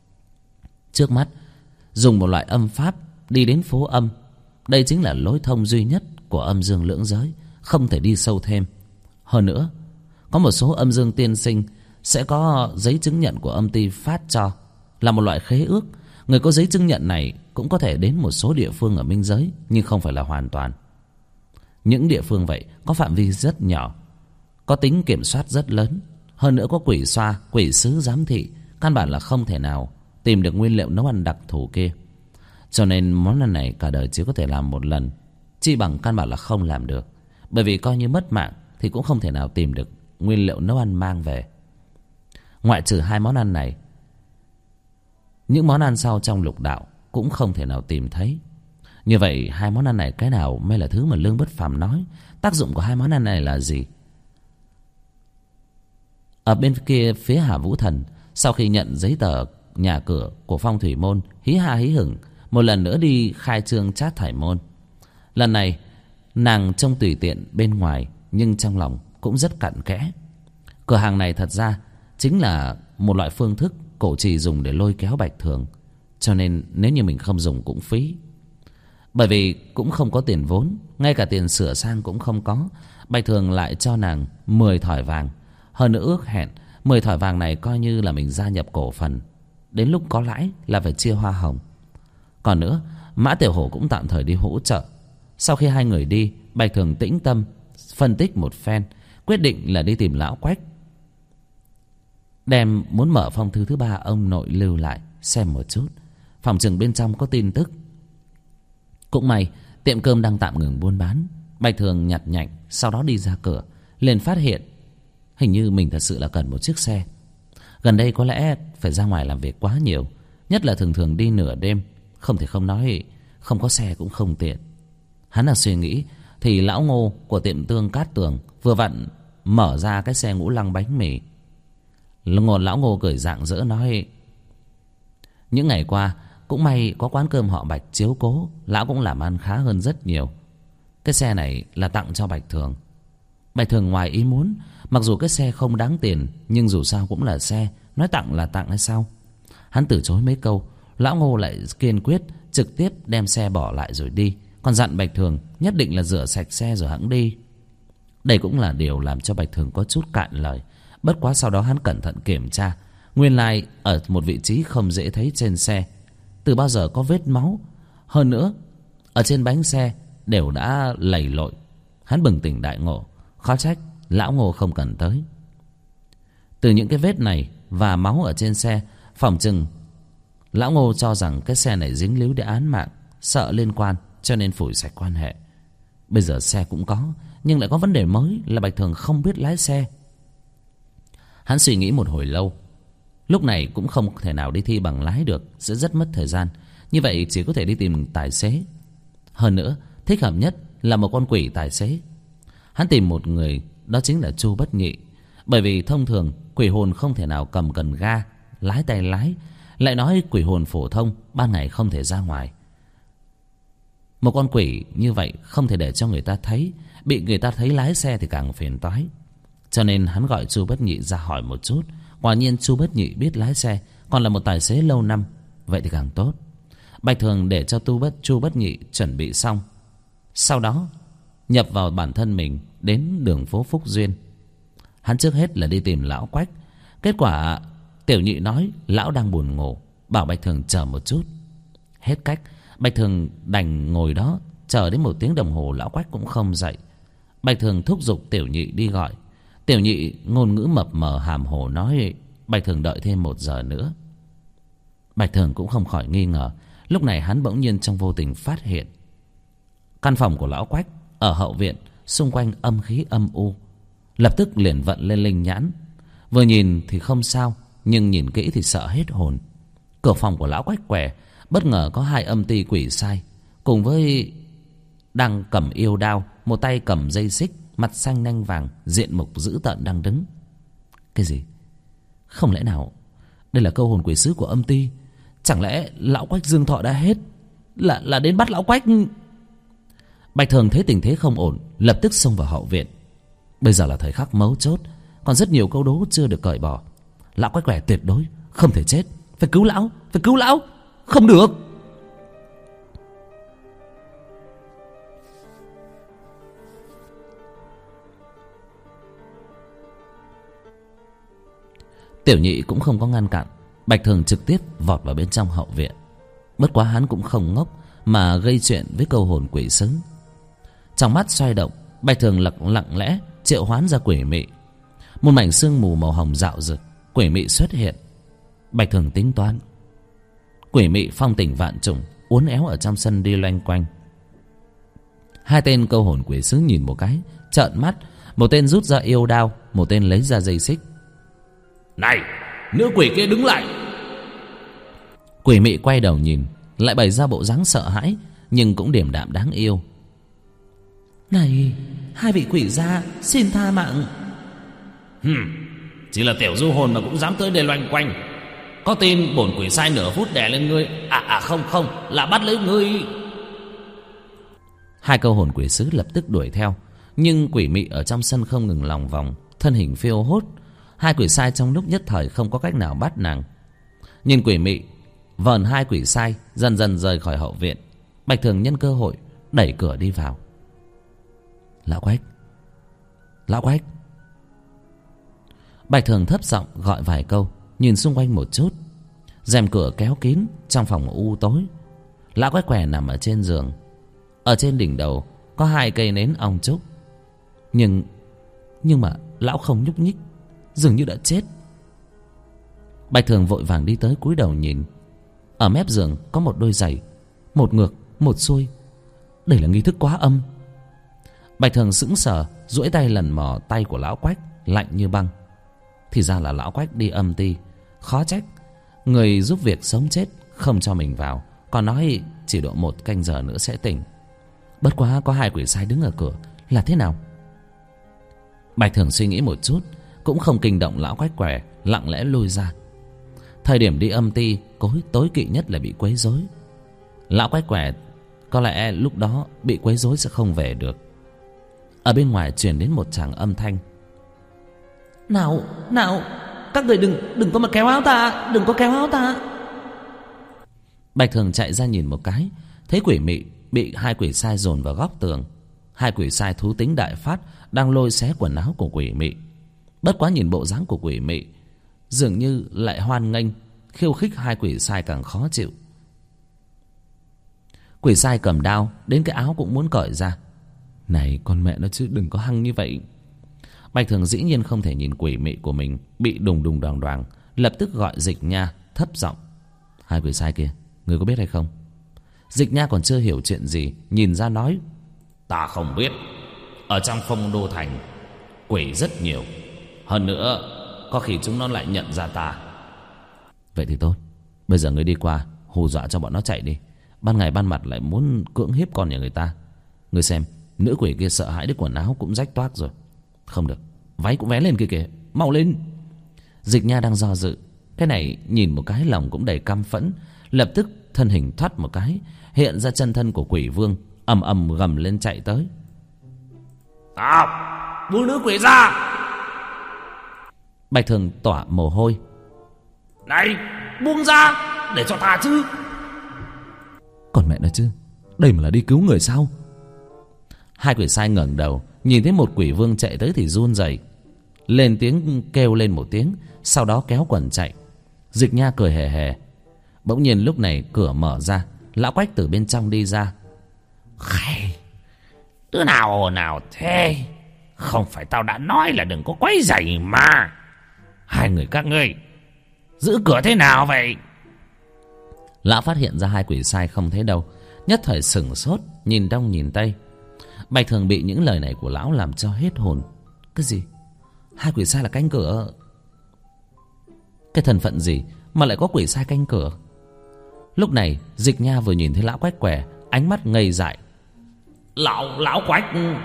Trước mắt dùng một loại âm pháp đi đến phố âm, đây chính là lối thông duy nhất của âm dương lưỡng giới, không thể đi sâu thêm. Hơn nữa, có một số âm dương tiên sinh sẽ có giấy chứng nhận của âm ty phát cho, là một loại khế ước. Người có giấy chứng nhận này cũng có thể đến một số địa phương ở minh giới, nhưng không phải là hoàn toàn. Những địa phương vậy có phạm vi rất nhỏ, có tính kiểm soát rất lớn. Hơn nữa có quỷ xoa, quỷ sứ giám thị, căn bản là không thể nào tìm được nguyên liệu nấu ăn đặc thù kia. Cho nên món ăn này cả đời chỉ có thể làm một lần, chi bằng căn bản là không làm được. Bởi vì coi như mất mạng thì cũng không thể nào tìm được nguyên liệu nấu ăn mang về. Ngoại trừ 2 món ăn này, những món ăn sau trong lục đạo cũng không thể nào tìm thấy. Như vậy 2 món ăn này cái nào mới là thứ mà Lương Bất Phàm nói? Tác dụng của 2 món ăn này là gì? Ở bên kia phía Hà Vũ Thần, sau khi nhận giấy tờ nhà cửa của Phong Thủy Môn, hí ha hí hửng một lần nữa đi khai trương Trát Thải Môn. Lần này nàng trông tùy tiện bên ngoài, nhưng trong lòng cũng rất cặn kẽ. Cửa hàng này thật ra chính là một loại phương thức cổ trì dùng để lôi kéo Bạch Thường. Cho nên nếu như mình không dùng cũng phí. Bởi vì cũng không có tiền vốn, ngay cả tiền sửa sang cũng không có. Bạch Thường lại cho nàng 10 thỏi vàng. Hơn nữa ước hẹn 10 thỏi vàng này coi như là mình gia nhập cổ phần, đến lúc có lãi là phải chia hoa hồng. Còn nữa, Mã Tiểu Hổ cũng tạm thời đi hỗ trợ. Sau khi 2 người đi, Bạch Thường tĩnh tâm phân tích một phen, quyết định là đi tìm lão Quách, đem muốn mở phong thư thứ 3 ông nội lưu lại xem một chút, phòng chừng bên trong có tin tức. Cũng may tiệm cơm đang tạm ngừng buôn bán. Bạch Thường nhặt nhạnh, sau đó đi ra cửa, liền phát hiện hình như mình thật sự là cần một chiếc xe. Gần đây có lẽ phải ra ngoài làm việc quá nhiều, nhất là thường thường đi nửa đêm, không thể không nói không có xe cũng không tiện. Hắn là suy nghĩ thì lão Ngô của tiệm tương Cát Tường vừa vặn mở ra cái xe ngũ lăng bánh mì. Lão Ngô cười rạng rỡ nói: những ngày qua cũng may có quán cơm họ Bạch chiếu cố, lão cũng làm ăn khá hơn rất nhiều. Cái xe này là tặng cho Bạch Thường. Bạch Thường ngoài ý muốn, mặc dù cái xe không đáng tiền, nhưng dù sao cũng là xe, nói tặng là tặng hay sao? Hắn từ chối mấy câu, lão Ngô lại kiên quyết trực tiếp đem xe bỏ lại rồi đi. còn dặn Bạch Thường nhất định là rửa sạch xe rồi hẵng đi. Đây cũng là điều làm cho Bạch Thường có chút cạn lời. Bất quá sau đó hắn cẩn thận kiểm tra, nguyên lai ở một vị trí không dễ thấy trên xe, từ bao giờ có vết máu. Hơn nữa ở trên bánh xe đều đã lầy lội. Hắn bừng tỉnh đại ngộ, khó trách lão Ngô không cần tới. Từ những cái vết này và máu ở trên xe, phỏng chừng lão Ngô cho rằng cái xe này dính líu đến án mạng, sợ liên quan cho nên phủi sạch quan hệ. Bây giờ xe cũng có, nhưng lại có vấn đề mới là Bạch Thường không biết lái xe. Hắn suy nghĩ một hồi lâu. Lúc này cũng không thể nào đi thi bằng lái được, sẽ rất mất thời gian. Như vậy chỉ có thể đi tìm tài xế. Hơn nữa thích hợp nhất là một con quỷ tài xế. Hắn tìm một người, đó chính là Chu Bất Nhị. Bởi vì thông thường quỷ hồn không thể nào cầm cần ga lái tay lái, lại nói quỷ hồn phổ thông ban ngày không thể ra ngoài. Một con quỷ như vậy không thể để cho người ta thấy, bị người ta thấy lái xe thì càng phiền toái. Cho nên hắn gọi Chu Bất Nhị ra hỏi một chút. Quả nhiên Chu Bất Nhị biết lái xe, còn là một tài xế lâu năm. Vậy thì càng tốt. Bạch Thường để cho Chu Bất Nhị chuẩn bị xong, sau đó nhập vào bản thân mình đến đường phố Phúc Duyên. Hắn trước hết là đi tìm lão Quách. Kết quả Tiểu Nhị nói lão đang buồn ngủ, bảo Bạch Thường chờ một chút. Hết cách, Bạch Thường đành ngồi đó chờ đến 1 tiếng đồng hồ, lão Quách cũng không dậy. Bạch Thường thúc giục Tiểu Nhị đi gọi. Tiểu Nhị ngôn ngữ mập mờ hàm hồ nói Bạch Thường đợi thêm 1 giờ nữa. Bạch Thường cũng không khỏi nghi ngờ. Lúc này hắn bỗng nhiên trong vô tình phát hiện căn phòng của lão Quách ở hậu viện, xung quanh âm khí âm u. Lập tức liền vận lên linh nhãn. Vừa nhìn thì không sao, nhưng nhìn kỹ thì sợ hết hồn. Cửa phòng của lão Quách què, bất ngờ có 2 âm ty quỷ sai, cùng với đang cầm yêu đao, một tay cầm dây xích, mặt xanh nanh vàng, diện mục dữ tợn đang đứng. Cái gì? Không lẽ nào đây là câu hồn quỷ sứ của âm ty? Chẳng lẽ lão Quách dương thọ đã hết, là đến bắt lão Quách? Bạch Thường thấy tình thế không ổn, lập tức xông vào hậu viện. Bây giờ là thời khắc mấu chốt, còn rất nhiều câu đố chưa được cởi bỏ. Lão Quách què tuyệt đối không thể chết, phải cứu lão, phải cứu lão, không được. Tiểu Nhị cũng không có ngăn cản, Bạch Thường trực tiếp vọt vào bên trong hậu viện. Bất quá hắn cũng không ngốc mà gây chuyện với câu hồn quỷ sứ. Trong mắt xoay động, Bạch Thường lặng lẽ triệu hoán ra quỷ mị. Một mảnh sương mù màu hồng rạo rực, quỷ mị xuất hiện. Bạch Thường tính toán, quỷ mị phong tình vạn trùng, uốn éo ở trong sân đi loanh quanh. 2 tên câu hồn quỷ sứ nhìn một cái, trợn mắt. Một tên rút ra yêu đao, một tên lấy ra dây xích. Này, nữ quỷ kia đứng lại! Quỷ mị quay đầu nhìn, lại bày ra bộ dáng sợ hãi, nhưng cũng điềm đạm đáng yêu. Này, 2 vị quỷ gia, xin tha mạng. Chỉ là tiểu du hồn mà cũng dám tới đây loanh quanh. Có tin bổn quỷ sai nửa phút đè lên ngươi. Không, là bắt lấy ngươi. 2 câu hồn quỷ sứ lập tức đuổi theo, nhưng quỷ mị ở trong sân không ngừng lòng vòng, thân hình phiêu hốt. 2 quỷ sai trong lúc nhất thời không có cách nào bắt nàng. Nhìn quỷ mị vờn 2 quỷ sai dần dần rời khỏi hậu viện, Bạch Thường nhân cơ hội đẩy cửa đi vào. Lão Quách, lão Quách. Bạch Thường thấp giọng gọi vài câu, nhìn xung quanh một chút. Rèm cửa kéo kín, trong phòng u tối. Lão Quách què nằm ở trên giường. Ở trên đỉnh đầu có 2 cây nến ong trúc, nhưng mà lão không nhúc nhích, dường như đã chết. Bạch Thường vội vàng đi tới cúi đầu nhìn. Ở mép giường có một đôi giày, một ngược một xuôi. Đây là nghi thức quá âm. Bạch Thường sững sờ, duỗi tay lần mò tay của lão Quách, lạnh như băng. Thì ra là lão Quách đi âm ty. Khó trách người giúp việc sống chết không cho mình vào, còn nói chỉ độ 1 canh giờ nữa sẽ tỉnh. Bất quá có 2 quỷ sai đứng ở cửa, là thế nào? Bạch Thường suy nghĩ một chút, cũng không kinh động lão Quách què, lặng lẽ lui ra. Thời điểm đi âm ty, tối kỵ nhất là bị quấy rối. Lão Quách què có lẽ lúc đó bị quấy rối sẽ không về được. Ở bên ngoài truyền đến một tràng âm thanh. Nào, các người đừng có mà kéo áo ta, đừng có kéo áo ta. Bạch Thường chạy ra nhìn một cái, thấy quỷ mị bị hai quỷ sai dồn vào góc tường. Hai quỷ sai thú tính đại phát, đang lôi xé quần áo của quỷ mị. Bất quá nhìn bộ dáng của quỷ mị, dường như lại hoan nghênh, khiêu khích hai quỷ sai càng khó chịu. Quỷ sai cầm đao, đến cái áo cũng muốn cởi ra. Này con mẹ nó chứ, đừng có hăng như vậy. Bạch Thường dĩ nhiên không thể nhìn quỷ mị của mình bị đùng đùng đoàng đoàng, lập tức gọi Dịch Nha thấp giọng: hai quỷ sai kia, người có biết hay không? Dịch Nha còn chưa hiểu chuyện gì, nhìn ra nói: ta không biết. Ở trong Phong Đô Thành quỷ rất nhiều, hơn nữa có khi chúng nó lại nhận ra ta. Vậy thì tốt, bây giờ người đi qua hù dọa cho bọn nó chạy đi. Ban ngày ban mặt lại muốn cưỡng hiếp con nhà người ta. Người xem, nữ quỷ kia sợ hãi đến quần áo cũng rách toác rồi. Không được, váy cũng vén lên kia kìa, mau lên. Dịch Nha đang do dự, cái này nhìn một cái lòng cũng đầy căm phẫn. Lập tức thân hình thoát một cái, hiện ra chân thân của quỷ vương, ầm ầm gầm lên chạy tới. Tao buông nữ quỷ ra. Bạch Thường tỏa mồ hôi. Này, buông ra để cho ta chứ. Còn mẹ nó chứ, đây mà là đi cứu người sao? Hai quỷ sai ngẩng đầu, nhìn thấy một quỷ vương chạy tới thì run rẩy, lên tiếng kêu lên một tiếng, sau đó kéo quần chạy. Dịch Nha cười hề hề. Bỗng nhiên lúc này cửa mở ra, lão Quách từ bên trong đi ra. Khày, đứa nào ồn ào thế? Không phải tao đã nói là đừng có quấy rầy mà. Hai người các ngươi giữ cửa thế nào vậy? Lão phát hiện ra hai quỷ sai không thấy đâu, nhất thời sửng sốt, nhìn đông nhìn tây. Bạch Thường bị những lời này của lão làm cho hết hồn. Cái gì? Hai quỷ sai là canh cửa? Cái thân phận gì mà lại có quỷ sai canh cửa? Lúc này Dịch Nha vừa nhìn thấy lão Quách què, ánh mắt ngây dại. Lão Quách.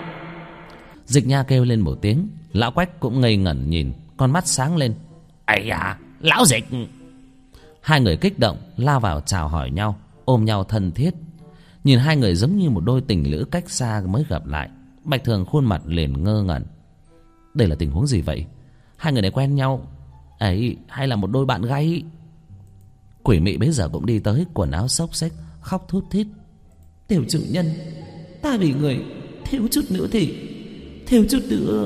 Dịch Nha kêu lên một tiếng, lão Quách cũng ngây ngẩn nhìn, con mắt sáng lên. Ây à, lão Dịch. Hai người kích động lao vào chào hỏi nhau, ôm nhau thân thiết. Nhìn hai người giống như một đôi tình lữ cách xa mới gặp lại. Bạch Thường khuôn mặt liền ngơ ngẩn. Đây là tình huống gì vậy? Hai người này quen nhau ấy hay là một đôi bạn gay? Quỷ mị bấy giờ cũng đi tới, quần áo xốc xếch, khóc thút thít. Tiểu chủ nhân, ta vì người thiếu chút nữa thì thiếu chút nữa.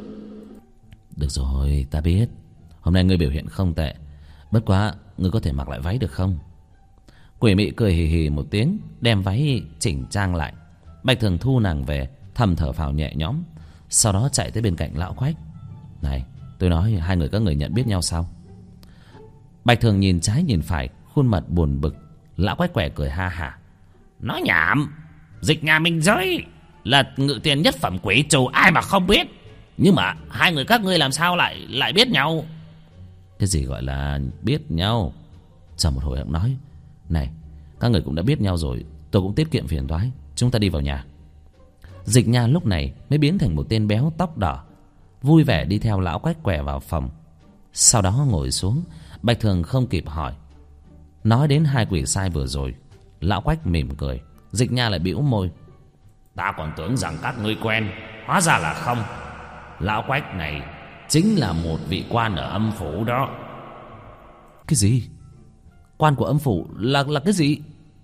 Được rồi, ta biết hôm nay ngươi biểu hiện không tệ, bất quá ngươi có thể mặc lại váy được không? Quỷ mị cười hì hì một tiếng, đem váy chỉnh trang lại. Bạch Thường thu nàng về, thầm thở phào nhẹ nhõm, sau đó chạy tới bên cạnh lão Quách. Này, tôi nói hai người các người nhận biết nhau sao? Bạch Thường nhìn trái nhìn phải, khuôn mặt buồn bực. Lão Quách quẻ cười ha hả. Nói nhảm, Dịch nhà mình giới là ngự tiền nhất phẩm quỷ trù, ai mà không biết. Nhưng mà hai người các ngươi làm sao lại biết nhau? Cái gì gọi là biết nhau? Chờ một hồi ông nói. Này, các người cũng đã biết nhau rồi, tôi cũng tiết kiệm phiền toái, chúng ta đi vào nhà. Dịch Nha lúc này mới biến thành một tên béo tóc đỏ, vui vẻ đi theo lão Quách què vào phòng. Sau đó ngồi xuống. Bạch Thường không kịp hỏi. Nói đến hai quỷ sai vừa rồi, lão Quách mỉm cười. Dịch Nha lại bĩu môi. Ta còn tưởng rằng các ngươi quen, hóa ra là không. Lão Quách này chính là một vị quan ở âm phủ đó. Cái gì? Quan của âm phủ là cái gì?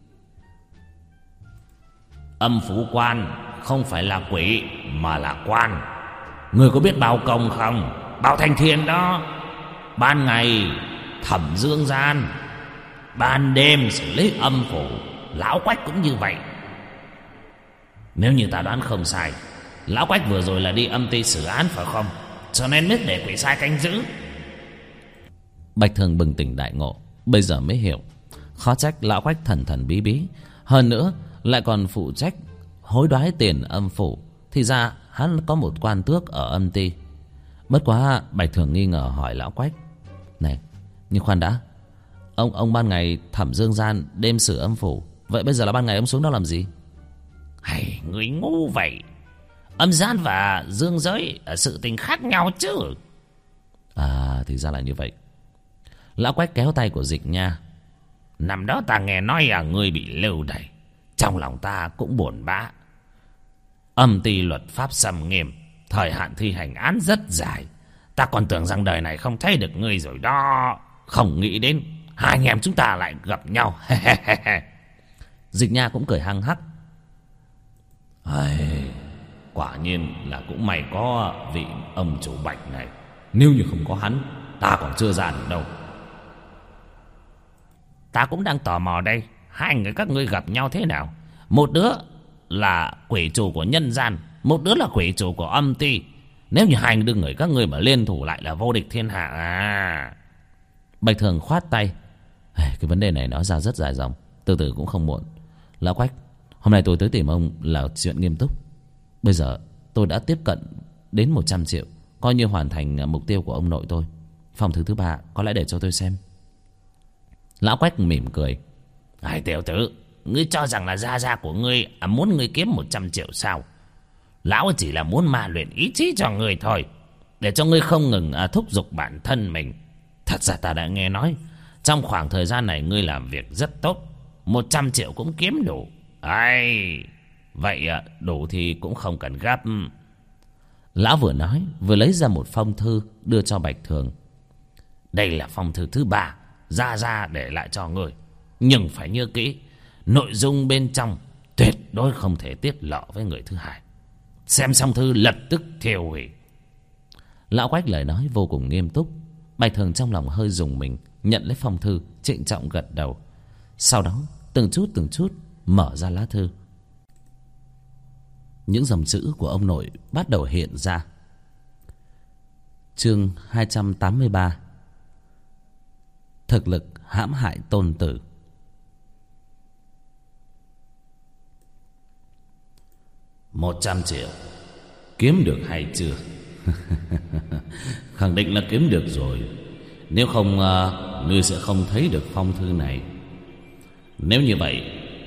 Âm phủ quan không phải là quỷ mà là quan. Người có biết Bao Công không? Bao Thanh Thiên đó. Ban ngày thẩm dương gian, ban đêm xử lý âm phủ. Lão Quách cũng như vậy. Nếu như ta đoán không sai, lão Quách vừa rồi là đi âm ty xử án phải không? Cho nên mới để quỷ sai canh giữ. Bạch Thường bừng tỉnh đại ngộ, bây giờ mới hiểu. Khó trách lão Quách thần thần bí bí, hơn nữa lại còn phụ trách hối đoái tiền âm phủ. Thì ra hắn có một quan tước ở âm ty. Bất quá Bạch Thường nghi ngờ hỏi lão Quách. Này, nhưng khoan đã, ông ban ngày thẩm dương gian, đêm xử âm phủ, vậy bây giờ là ban ngày ông xuống đó làm gì? Hay, người ngu vậy. Âm gian và dương giới ở sự tình khác nhau chứ. À, thì ra là như vậy. Lão Quách kéo tay của Dịch Nha. Năm đó ta nghe nói ngươi bị lưu đày, trong lòng ta cũng buồn bã. Âm ty luật pháp xâm nghiêm, thời hạn thi hành án rất dài. Ta còn tưởng rằng đời này không thấy được ngươi rồi đó. Không nghĩ đến hai anh em chúng ta lại gặp nhau. Dịch Nha cũng cười hăng hắc. Ai, quả nhiên là cũng may có vị ông chủ Bạch này. Nếu như không có hắn, ta còn chưa ra được đâu. Ta cũng đang tò mò đây. Hai người các ngươi gặp nhau thế nào? Một đứa là quỷ chủ của nhân gian, một đứa là quỷ chủ của âm ti. Nếu như hai đứa người các ngươi mà liên thủ lại là vô địch thiên hạ à. Bạch Thường khoát tay. Cái vấn đề này nói ra rất dài dòng, từ từ cũng không muộn. Lão Quách, hôm nay tôi tới tìm ông là chuyện nghiêm túc. Bây giờ tôi đã tiếp cận đến 100 triệu, coi như hoàn thành mục tiêu của ông nội tôi. Phong thư thứ 3 có lẽ để cho tôi xem. Lão Quách mỉm cười. Ai, tiểu tử, ngươi cho rằng là gia gia của ngươi muốn ngươi kiếm 100 triệu sao? Lão chỉ là muốn ma luyện ý chí cho ngươi thôi, để cho ngươi không ngừng thúc giục bản thân mình. Thật ra ta đã nghe nói trong khoảng thời gian này ngươi làm việc rất tốt, 100 triệu cũng kiếm đủ. Ai, vậy đủ thì cũng không cần gấp. Lão vừa nói vừa lấy ra một phong thư đưa cho Bạch Thường. Đây là phong thư thứ 3 gia gia để lại cho ngươi, nhưng phải nhớ kỹ, nội dung bên trong tuyệt đối không thể tiết lộ với người thứ hai. Xem xong thư lập tức thiêu hủy. Lão Quách lời nói vô cùng nghiêm túc. Bạch Thường trong lòng hơi rùng mình, nhận lấy phong thư, trịnh trọng gật đầu. Sau đó từng chút mở ra lá thư. Những dòng chữ của ông nội bắt đầu hiện ra. Chương 283. Thực lực hãm hại tôn tử. $100 triệu kiếm được hay chưa? Khẳng định là kiếm được rồi. Nếu không ngươi sẽ không thấy được phong thư này. Nếu như vậy,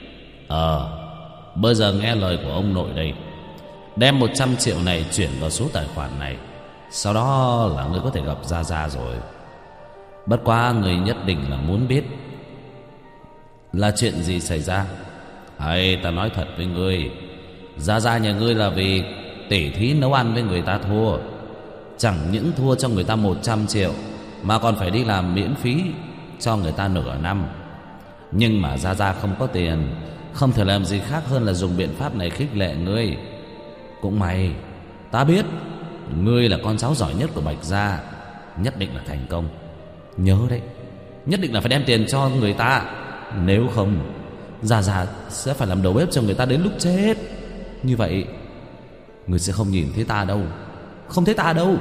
bây giờ nghe lời của ông nội đây. Đem 100 triệu này chuyển vào số tài khoản này. Sau đó là ngươi có thể gặp Gia Gia rồi. Bất quá ngươi nhất định là muốn biết là chuyện gì xảy ra. Hay ta nói thật với ngươi, Gia Gia nhà ngươi là vì tỉ thí nấu ăn với người ta thua. Chẳng những thua cho người ta 100 triệu mà còn phải đi làm miễn phí cho người ta nửa năm. Nhưng mà Gia Gia không có tiền, không thể làm gì khác hơn là dùng biện pháp này khích lệ ngươi. Cũng may ta biết ngươi là con cháu giỏi nhất của Bạch Gia, nhất định là thành công. Nhớ đấy, nhất định là phải đem tiền cho người ta. Nếu không, Gia Gia sẽ phải làm đầu bếp cho người ta đến lúc chết. Như vậy ngươi sẽ không nhìn thấy ta đâu, không thấy ta đâu.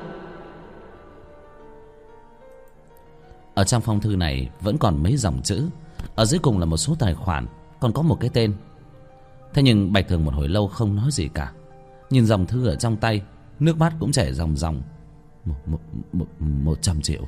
Ở trong phong thư này vẫn còn mấy dòng chữ. Ở dưới cùng là một số tài khoản, còn có một cái tên. Thế nhưng Bạch Thường một hồi lâu không nói gì cả. Nhìn dòng thư ở trong tay, nước mắt cũng chảy ròng ròng. 100 triệu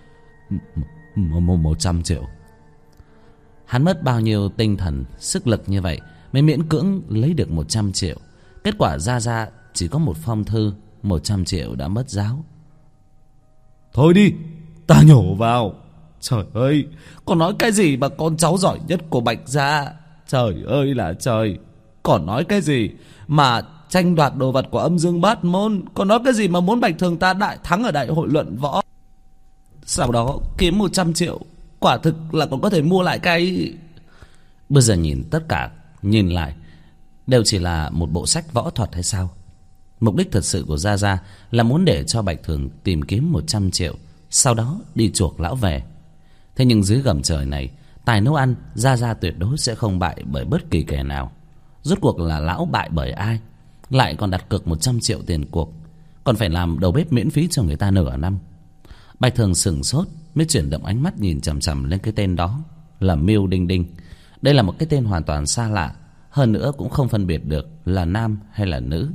100 triệu. Hắn mất bao nhiêu tinh thần, sức lực như vậy mới miễn cưỡng lấy được 100 triệu. Kết quả ra chỉ có một phong thư, 100 triệu đã mất giáo. Thôi đi, ta nhổ vào. Trời ơi, còn nói cái gì mà con cháu giỏi nhất của Bạch Gia. Trời ơi là trời. Còn nói cái gì mà tranh đoạt đồ vật của Âm Dương Bát Môn. Còn nói cái gì mà muốn Bạch Thường ta đại thắng ở đại hội luận võ. Sau đó kiếm 100 triệu. Quả thực là còn có thể mua lại cái... Bây giờ nhìn tất cả, nhìn lại đều chỉ là một bộ sách võ thuật hay sao? Mục đích thật sự của Gia Gia là muốn để cho Bạch Thường tìm kiếm 100 triệu, sau đó đi chuộc lão về. Thế nhưng dưới gầm trời này, tài nấu ăn Gia Gia tuyệt đối sẽ không bại bởi bất kỳ kẻ nào. Rốt cuộc là lão bại bởi ai? Lại còn đặt cược 100 triệu tiền cuộc, còn phải làm đầu bếp miễn phí cho người ta nửa năm. Bạch Thường sửng sốt, mới chuyển động ánh mắt nhìn chằm chằm lên cái tên đó là Miêu Đinh Đinh. Đây là một cái tên hoàn toàn xa lạ, hơn nữa cũng không phân biệt được là nam hay là nữ.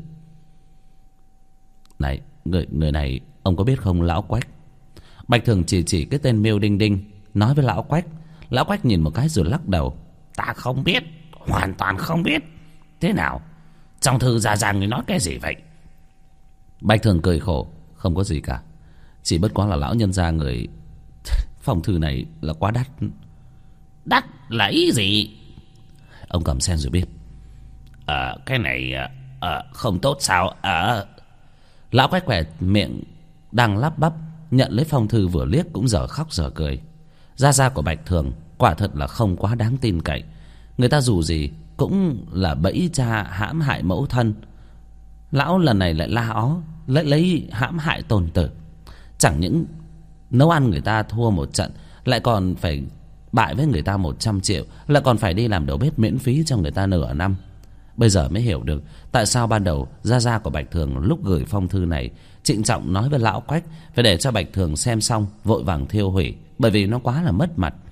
Này, người này ông có biết không lão Quách? Bạch Thường chỉ cái tên Miêu Đinh Đinh, nói với lão Quách. Lão Quách nhìn một cái rồi lắc đầu. Ta không biết, hoàn toàn không biết. Thế nào, trong thư Gia Gia người nói cái gì vậy? Bạch Thường cười khổ. Không có gì cả, chỉ bất quá là lão nhân gia người. Phong thư này là quá đắt. Đắt là ý gì? Ông cầm xem rồi biết. Cái này không tốt sao? Lão Quách quẹt miệng đang lắp bắp, nhận lấy phong thư vừa liếc cũng dở khóc dở cười. Gia Gia của Bạch Thường quả thật là không quá đáng tin cậy. Người ta dù gì cũng là bẫy cha hãm hại mẫu thân. Lão lần này lại la ó lấy hãm hại tôn tử. Chẳng những nấu ăn người ta thua một trận, lại còn phải bại với người ta 100 triệu, lại còn phải đi làm đầu bếp miễn phí cho người ta nửa năm. Bây giờ mới hiểu được tại sao ban đầu gia gia của Bạch Thường lúc gửi phong thư này trịnh trọng nói với lão Quách phải để cho Bạch Thường xem xong vội vàng thiêu hủy, bởi vì nó quá là mất mặt.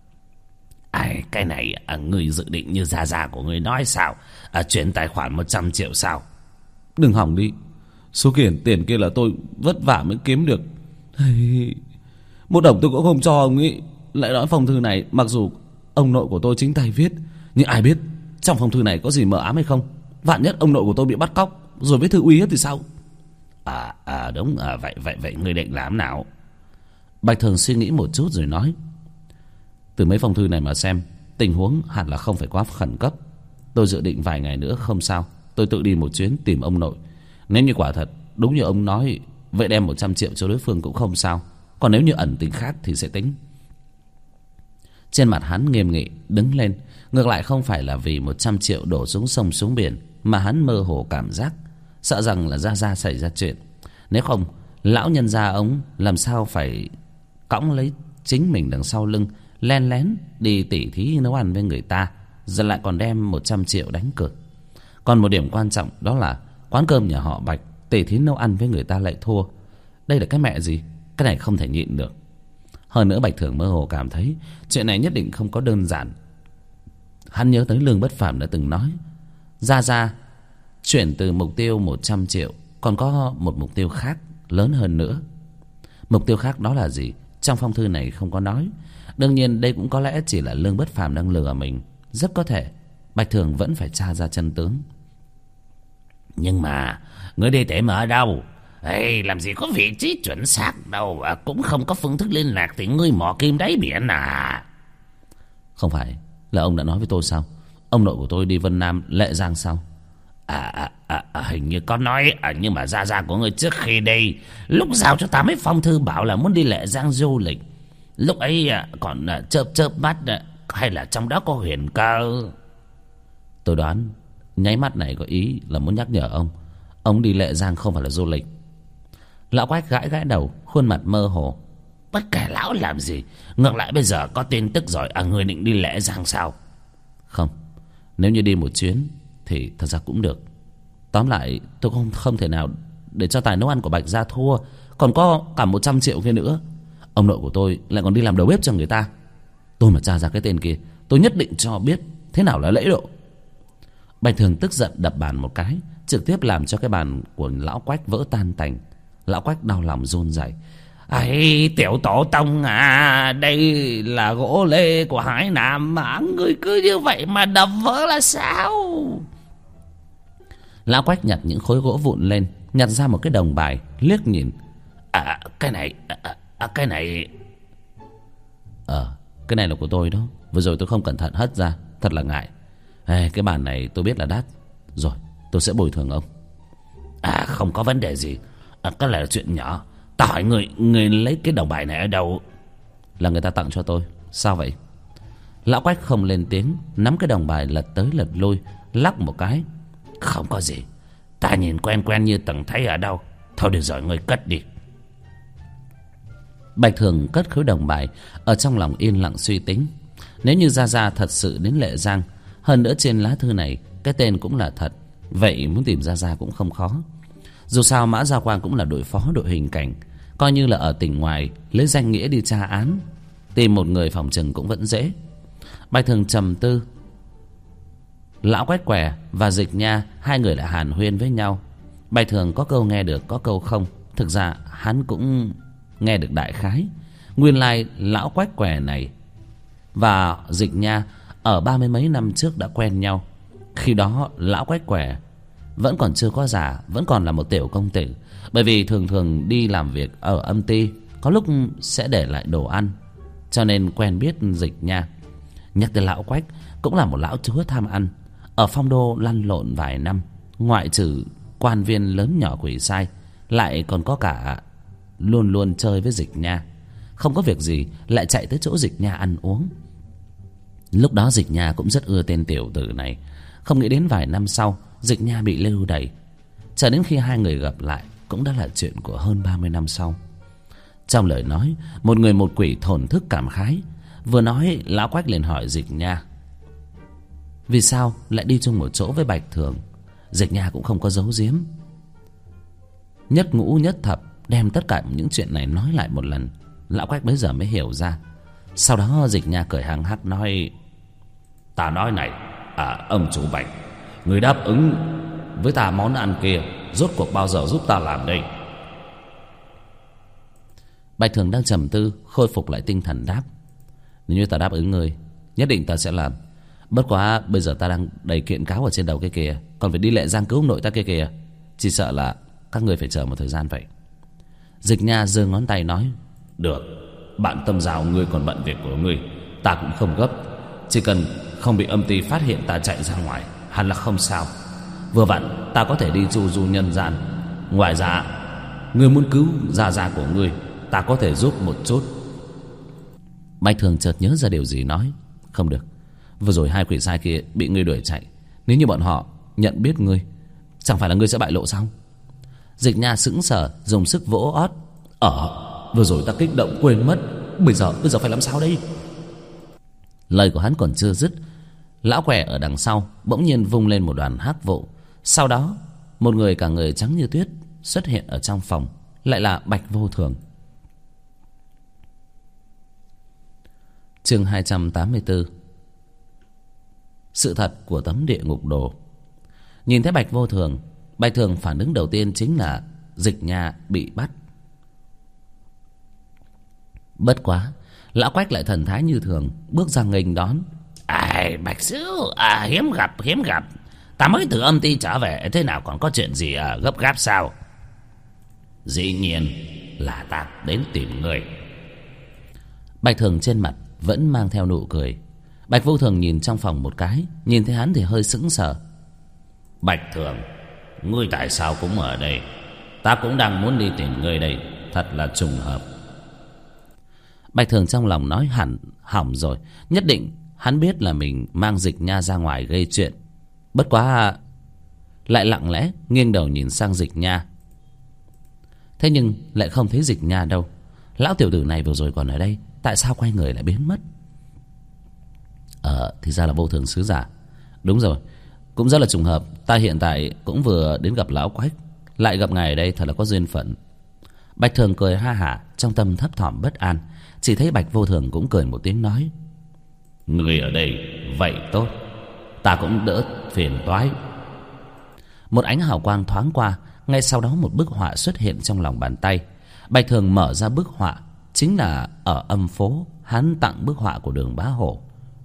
Ai, cái này người dự định như gia gia của người nói sao? Chuyển tài khoản 100 triệu sao? Đừng hỏng đi. Số tiền kia là tôi vất vả mới kiếm được. Một đồng tôi cũng không cho ông ấy. Lại nói phong thư này mặc dù ông nội của tôi chính tay viết, nhưng ai biết trong phong thư này có gì mờ ám hay không. Vạn nhất ông nội của tôi bị bắt cóc rồi viết thư uy hiếp thì sao? Đúng. Vậy người định làm nào? Bạch Thường suy nghĩ một chút rồi nói: từ mấy phong thư này mà xem, tình huống hẳn là không phải quá khẩn cấp. Tôi dự định vài ngày nữa không sao, tôi tự đi một chuyến tìm ông nội. Nếu như quả thật đúng như ông nói, vậy đem 100 triệu cho đối phương cũng không sao. Còn nếu như ẩn tình khác thì sẽ tính. Trên mặt hắn nghiêm nghị đứng lên. Ngược lại không phải là vì 100 triệu đổ xuống sông xuống biển, mà hắn mơ hồ cảm giác sợ rằng là gia xảy ra chuyện. Nếu không, lão nhân gia ông làm sao phải cõng lấy chính mình đằng sau lưng, len lén đi tỉ thí nấu ăn với người ta, rồi lại còn đem 100 triệu đánh cược. Còn một điểm quan trọng đó là quán cơm nhà họ Bạch tỉ thí nấu ăn với người ta lại thua. Đây là cái mẹ gì? Cái này không thể nhịn được. Hơn nữa Bạch Thường mơ hồ cảm thấy chuyện này nhất định không có đơn giản. Hắn nhớ tới Lương Bất Phàm đã từng nói gia chuyển từ mục tiêu 100 triệu còn có một mục tiêu khác lớn hơn nữa. Mục tiêu khác đó là gì? Trong phong thư này không có nói. Đương nhiên đây cũng có lẽ chỉ là Lương Bất Phàm đang lừa mình. Rất có thể Bạch Thường vẫn phải tra ra chân tướng. Nhưng mà người đi tìm ở đâu? Làm gì có vị trí chuẩn xác đâu, cũng không có phương thức liên lạc thì ngươi mò kim đáy biển à? Không phải là ông đã nói với tôi sao? Ông nội của tôi đi Vân Nam, Lệ Giang sao? Hình như có nói. Nhưng mà gia của ngươi trước khi đi, lúc giao cho ta mấy phong thư bảo là muốn đi Lệ Giang du lịch, lúc ấy còn chớp mắt, hay là trong đó có huyền cơ? Tôi đoán nháy mắt này có ý là muốn nhắc nhở ông đi Lệ Giang không phải là du lịch. Lão Quách gãi đầu, khuôn mặt mơ hồ. Bất kể lão làm gì, ngược lại bây giờ có tin tức rồi. Người định đi Lệ Giang sao? Không, nếu như đi một chuyến thì thật ra cũng được. Tóm lại tôi không thể nào để cho tài nấu ăn của Bạch gia thua. Còn có cả 100 triệu kia nữa. Ông nội của tôi lại còn đi làm đầu bếp cho người ta. Tôi mà tra ra cái tên kia, tôi nhất định cho biết thế nào là lễ độ. Bạch Thường tức giận đập bàn một cái, trực tiếp làm cho cái bàn của lão Quách vỡ tan tành. Lão Quách đau lòng run rẩy. Tiểu tổ tông à, đây là gỗ lê của Hải Nam mà ngươi cứ như vậy mà đập vỡ là sao? Lão Quách nhặt những khối gỗ vụn lên, nhặt ra một cái đồng bài, liếc nhìn. Cái này cái này là của tôi đó. Vừa rồi tôi không cẩn thận hất ra, thật là ngại. Cái bàn này tôi biết là đắt, rồi tôi sẽ bồi thường ông. Không có vấn đề gì. Cái này là chuyện nhỏ. Ta hỏi người lấy cái đồng bài này ở đâu? Là người ta tặng cho tôi. Sao vậy? Lão Quách không lên tiếng, nắm cái đồng bài lật tới lật lui, lắc một cái. Không có gì. Ta nhìn quen như từng thấy ở đâu. Thôi được rồi, người cất đi. Bạch Thường cất khối đồng bài, ở trong lòng yên lặng suy tính. Nếu như gia thật sự đến Lệ Giang, hơn nữa trên lá thư này cái tên cũng là thật, vậy muốn tìm gia cũng không khó. Dù sao Mã Gia Quang cũng là đội phó đội hình cảnh, coi như là ở tỉnh ngoài lấy danh nghĩa đi tra án, tìm một người phòng trừng cũng vẫn dễ. Bạch Thường trầm tư. Lão Quách Què và Dịch Nha, hai người lại hàn huyên với nhau. Bạch Thường có câu nghe được, có câu không. Thực ra hắn cũng nghe được đại khái. Nguyên lai lão Quách Què này và Dịch Nha ở 30 mấy năm trước đã quen nhau. Khi đó lão Quách Què vẫn còn chưa có già, vẫn còn là một tiểu công tử. Bởi vì thường đi làm việc ở âm ty, có lúc sẽ để lại đồ ăn, cho nên quen biết Dịch Nha. Nhắc tới lão Quách, cũng là một lão chúa tham ăn, ở phong đô lăn lộn vài năm, ngoại trừ quan viên lớn nhỏ quỷ sai, lại còn có cả luôn luôn chơi với Dịch Nha. Không có việc gì lại chạy tới chỗ Dịch Nha ăn uống. Lúc đó Dịch Nha cũng rất ưa tên tiểu tử này, Không nghĩ đến vài năm sau Dịch Nha bị lưu đày. Chờ đến khi hai người gặp lại cũng đã là chuyện của hơn 30 năm sau. Trong lời nói, một người một quỷ thổn thức cảm khái. Vừa nói, lão Quách liền hỏi Dịch Nha vì sao lại đi chung một chỗ với Bạch Thường. Dịch Nha cũng không có giấu giếm, nhất ngũ nhất thập đem tất cả những chuyện này nói lại một lần. Lão Quách bấy giờ mới hiểu ra. Sau đó Dịch Nha cười hăng hắc nói: Ta nói này, ông chủ Bạch, người đáp ứng với ta món ăn kia rốt cuộc bao giờ giúp ta làm đây? Bạch Thường đang trầm tư, khôi phục lại tinh thần đáp: nếu như ta đáp ứng ngươi, nhất định ta sẽ làm. Bất quá bây giờ ta đang đầy kiện cáo ở trên đầu kia kìa, còn phải đi Lệ Giang cứu ông nội ta kia kìa. Chỉ sợ là các ngươi phải chờ một thời gian vậy. Dịch Nha giơ ngón tay nói: được, bạn Tâm Giao ngươi còn bận việc của ngươi, ta cũng không gấp. Chỉ cần không bị âm ty phát hiện ta chạy ra ngoài, hẳn là không sao. Vừa vặn ta có thể đi chu du nhân gian. Ngoài ra, ngươi muốn cứu gia gia của ngươi, ta có thể giúp một chút. Bạch Thường chợt nhớ ra điều gì nói: không được, vừa rồi hai quỷ sai kia bị ngươi đuổi chạy. Nếu như bọn họ nhận biết ngươi, chẳng phải là ngươi sẽ bại lộ sao? Dịch Nha sững sờ, dùng sức vỗ ót: vừa rồi ta kích động quên mất. Bây giờ phải làm sao đây? Lời của hắn còn chưa dứt, lão què ở đằng sau bỗng nhiên vung lên một đoàn hắc vụ. Sau đó một người cả người trắng như tuyết xuất hiện ở trong phòng, lại là Bạch Vô Thường. Chương 284. Sự thật của tấm địa ngục đồ. Nhìn thấy Bạch Vô Thường, Bạch Thường phản ứng đầu tiên chính là Dịch Nha bị bắt. Bất quá lão Quách lại thần thái như thường, bước ra nghênh đón: Bạch sư, hiếm gặp. Ta mới từ âm ty trở về, thế nào còn có chuyện gì gấp gáp sao? Dĩ nhiên là ta đến tìm người. Bạch Thường trên mặt vẫn mang theo nụ cười. Bạch Vô Thường nhìn trong phòng một cái, nhìn thấy hắn thì hơi sững sờ. Bạch Thường, ngươi tại sao cũng ở đây? Ta cũng đang muốn đi tìm ngươi đây, thật là trùng hợp. Bạch Thường trong lòng nói hẳn hỏng rồi, nhất định hắn biết là mình mang Dịch Nha ra ngoài gây chuyện. Bất quá lại lặng lẽ nghiêng đầu nhìn sang Dịch Nha. Thế nhưng lại không thấy Dịch Nha đâu. Lão tiểu tử này vừa rồi còn ở đây, tại sao quay người lại biến mất? Thì ra là Vô Thường sứ giả. Đúng rồi, cũng rất là trùng hợp. Ta hiện tại cũng vừa đến gặp lão Quách, lại gặp ngài ở đây, thật là có duyên phận. Bạch Thường cười ha hả, trong tâm thấp thỏm bất an. Chỉ thấy Bạch Vô Thường cũng cười một tiếng nói: người ở đây vậy tốt, ta cũng đỡ phiền toái. Một ánh hào quang thoáng qua, ngay sau đó một bức họa xuất hiện trong lòng bàn tay. Bạch Thường mở ra bức họa, chính là ở âm phố hắn tặng bức họa của Đường Bá Hổ.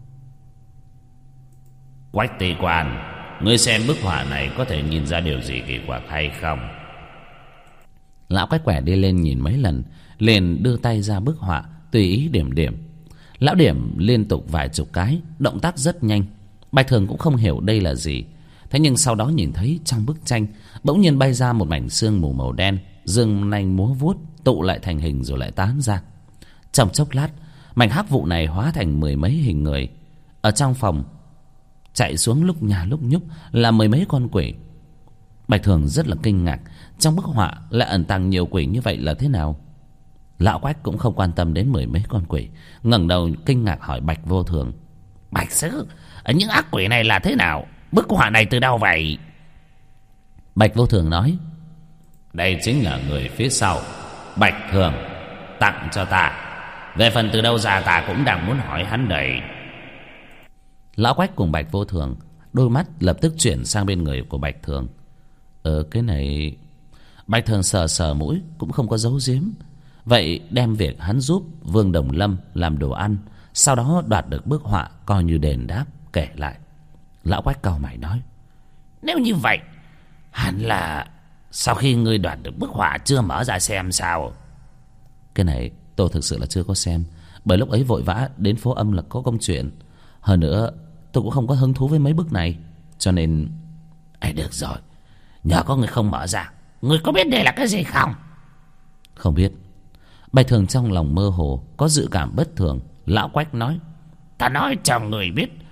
Quách Tây Quan, ngươi xem bức họa này có thể nhìn ra điều gì kỳ quặc hay không? Lão Quách quẻ đi lên nhìn mấy lần, liền đưa tay ra bức họa, tùy ý điểm điểm. Lão điểm liên tục vài chục cái, động tác rất nhanh. Bạch Thường cũng không hiểu đây là gì. Thế nhưng sau đó nhìn thấy trong bức tranh bỗng nhiên bay ra một mảnh sương mù màu đen, dương nanh múa vuốt, tụ lại thành hình rồi lại tán ra. Trong chốc lát, mảnh hắc vụ này hóa thành mười mấy hình người. Ở trong phòng chạy xuống lúc nhà lúc nhúc là mười mấy con quỷ. Bạch Thường rất là kinh ngạc, trong bức họa lại ẩn tàng nhiều quỷ như vậy là thế nào? Lão Quách cũng không quan tâm đến mười mấy con quỷ, ngẩng đầu kinh ngạc hỏi Bạch Vô Thường: Bạch sư, những ác quỷ này là thế nào? Bức họa này từ đâu vậy? Bạch Vô Thường nói: đây chính là người phía sau Bạch Thường tặng cho ta. Về phần từ đâu ra ta cũng đang muốn hỏi hắn đây. Lão Quách cùng Bạch Vô Thường đôi mắt lập tức chuyển sang bên người của Bạch Thường. Cái này... Bạch Thường sờ sờ mũi, cũng không có giấu giếm. Vậy đem việc hắn giúp Vương Đồng Lâm làm đồ ăn, sau đó đoạt được bức họa coi như đền đáp, kể lại. Lão Quách cau mày nói: nếu như vậy, hẳn là sau khi ngươi đoạt được bức họa chưa mở ra xem sao? Cái này tôi thực sự là chưa có xem, bởi lúc ấy vội vã đến phố âm là có công chuyện. Hơn nữa tôi cũng không có hứng thú với mấy bức này, cho nên... được rồi, nhờ có người không mở ra. Ngươi có biết đây là cái gì không? Không biết. Bạch Thường trong lòng mơ hồ có dự cảm bất thường. Lão Quách nói: ta nói cho người biết,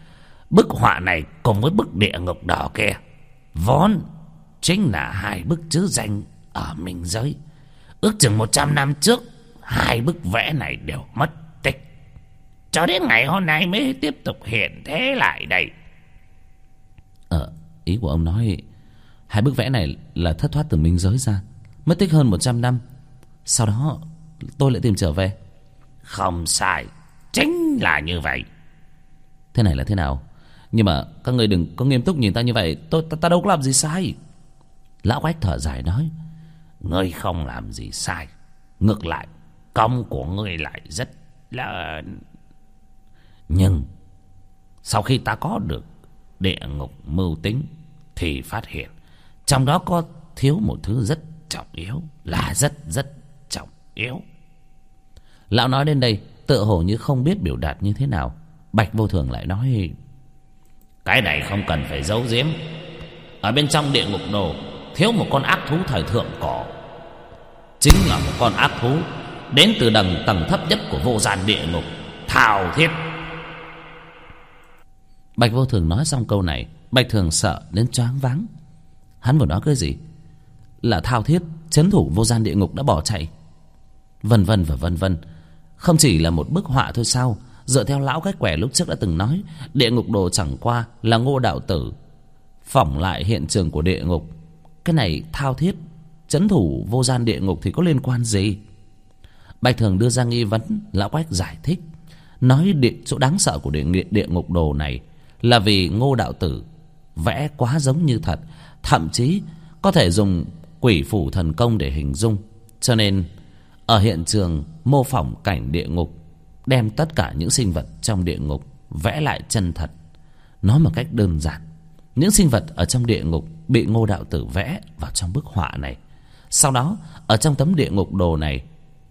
Bức họa này cùng với bức địa ngục đỏ kia vốn chính là hai bức chữ danh ở minh giới. Ước chừng 100 năm trước, hai bức vẽ này đều mất tích, cho đến ngày hôm nay mới tiếp tục hiện thế lại đây. Ý của ông nói hai bức vẽ này là thất thoát từ minh giới ra, mất tích hơn 100 năm, sau đó tôi lại tìm trở về. Không sai, chính là như vậy. Thế này là thế nào? Nhưng mà các người đừng có nghiêm túc nhìn ta như vậy, ta đâu có làm gì sai. Lão Quách thở dài nói, ngươi không làm gì sai, ngược lại công của ngươi lại rất lớn. Nhưng sau khi ta có được địa ngục mưu tính thì phát hiện trong đó có thiếu một thứ rất trọng yếu, là rất trọng yếu. Lão nói đến đây tựa hồ như không biết biểu đạt như thế nào. Bạch Vô Thường lại nói, cái này không cần phải giấu giếm. Ở bên trong địa ngục đồ thiếu một con ác thú thời thượng cổ, chính là một con ác thú đến từ tầng thấp nhất của vô gian địa ngục, Thao Thiết. Bạch Vô Thường nói xong câu này, Bạch Thường sợ đến choáng váng. Hắn vừa nói cái gì? Là Thao Thiết, trấn thủ vô gian địa ngục đã bỏ chạy. Vân vân và vân vân. Không chỉ là một bức họa thôi sao? Dựa theo lão Cách Quẻ lúc trước đã từng nói, địa ngục đồ chẳng qua là Ngô đạo tử phỏng lại hiện trường của địa ngục. Cái này Thao Thiết trấn thủ vô gian địa ngục thì có liên quan gì? Bạch Thường đưa ra nghi vấn. Lão Quách giải thích, nói chỗ đáng sợ của địa ngục đồ này là vì Ngô đạo tử vẽ quá giống như thật, thậm chí có thể dùng quỷ phủ thần công để hình dung, cho nên ở hiện trường mô phỏng cảnh địa ngục, đem tất cả những sinh vật trong địa ngục vẽ lại chân thật. Nói một cách đơn giản, những sinh vật ở trong địa ngục bị Ngô đạo tử vẽ vào trong bức họa này, sau đó ở trong tấm địa ngục đồ này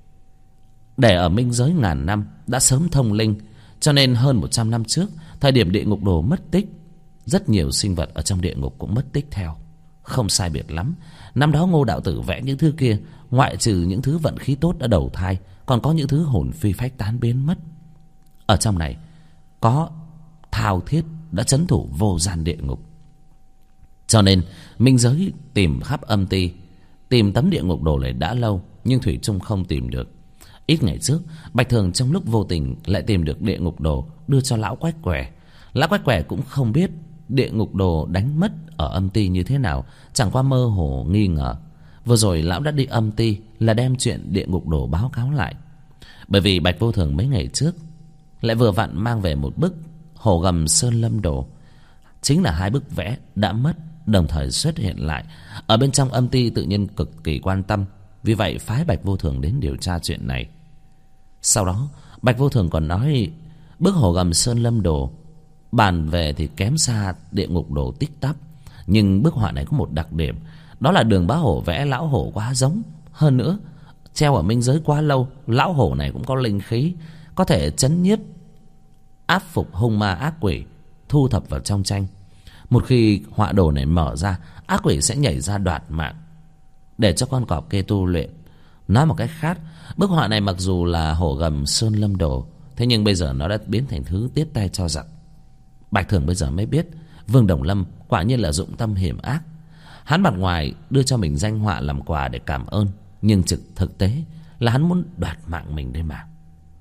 để ở minh giới ngàn năm đã sớm thông linh, cho nên hơn 100 năm trước, thời điểm địa ngục đồ mất tích, rất nhiều sinh vật ở trong địa ngục cũng mất tích theo. Không sai biệt lắm. Năm đó Ngô đạo tử vẽ những thứ kia, ngoại trừ những thứ vận khí tốt đã đầu thai, còn có những thứ hồn phi phách tán biến mất. Ở trong này có Thao Thiết đã trấn thủ vô gian địa ngục, cho nên minh giới tìm khắp âm ty, tìm tấm địa ngục đồ này đã lâu, nhưng thủy chung không tìm được. Ít ngày trước, Bạch Thường trong lúc vô tình lại tìm được địa ngục đồ, đưa cho lão Quách Quẻ. Lão Quách Quẻ cũng không biết địa ngục đồ đánh mất ở âm ty như thế nào, chẳng qua mơ hồ nghi ngờ. Vừa rồi lão đã đi âm ty là đem chuyện địa ngục đồ báo cáo lại, bởi vì Bạch Vô Thường mấy ngày trước lại vừa vặn mang về một bức Hổ Gầm Sơn Lâm Đồ, chính là hai bức vẽ đã mất đồng thời xuất hiện lại ở bên trong âm ty, tự nhiên cực kỳ quan tâm, vì vậy phái Bạch Vô Thường đến điều tra chuyện này. Sau đó Bạch Vô Thường còn nói bức Hổ Gầm Sơn Lâm Đồ bàn về thì kém xa địa ngục đồ tích tắp, nhưng bức họa này có một đặc điểm, đó là Đường Bá Hổ vẽ lão hổ quá giống. Hơn nữa treo ở minh giới quá lâu, lão hổ này cũng có linh khí, có thể trấn nhiếp áp phục hung ma ác quỷ thu thập vào trong tranh. Một khi họa đồ này mở ra, ác quỷ sẽ nhảy ra đoạt mạng để cho con cọp kia tu luyện. Nói một cách khác, bức họa này mặc dù là Hổ Gầm Sơn Lâm Đồ, thế nhưng bây giờ nó đã biến thành thứ tiếp tay cho giặc. Bạch Thường bây giờ mới biết Vương Đồng Lâm quả nhiên là dụng tâm hiểm ác. Hắn mặt ngoài đưa cho mình danh họa làm quà để cảm ơn, nhưng thực tế là hắn muốn đoạt mạng mình đây mà.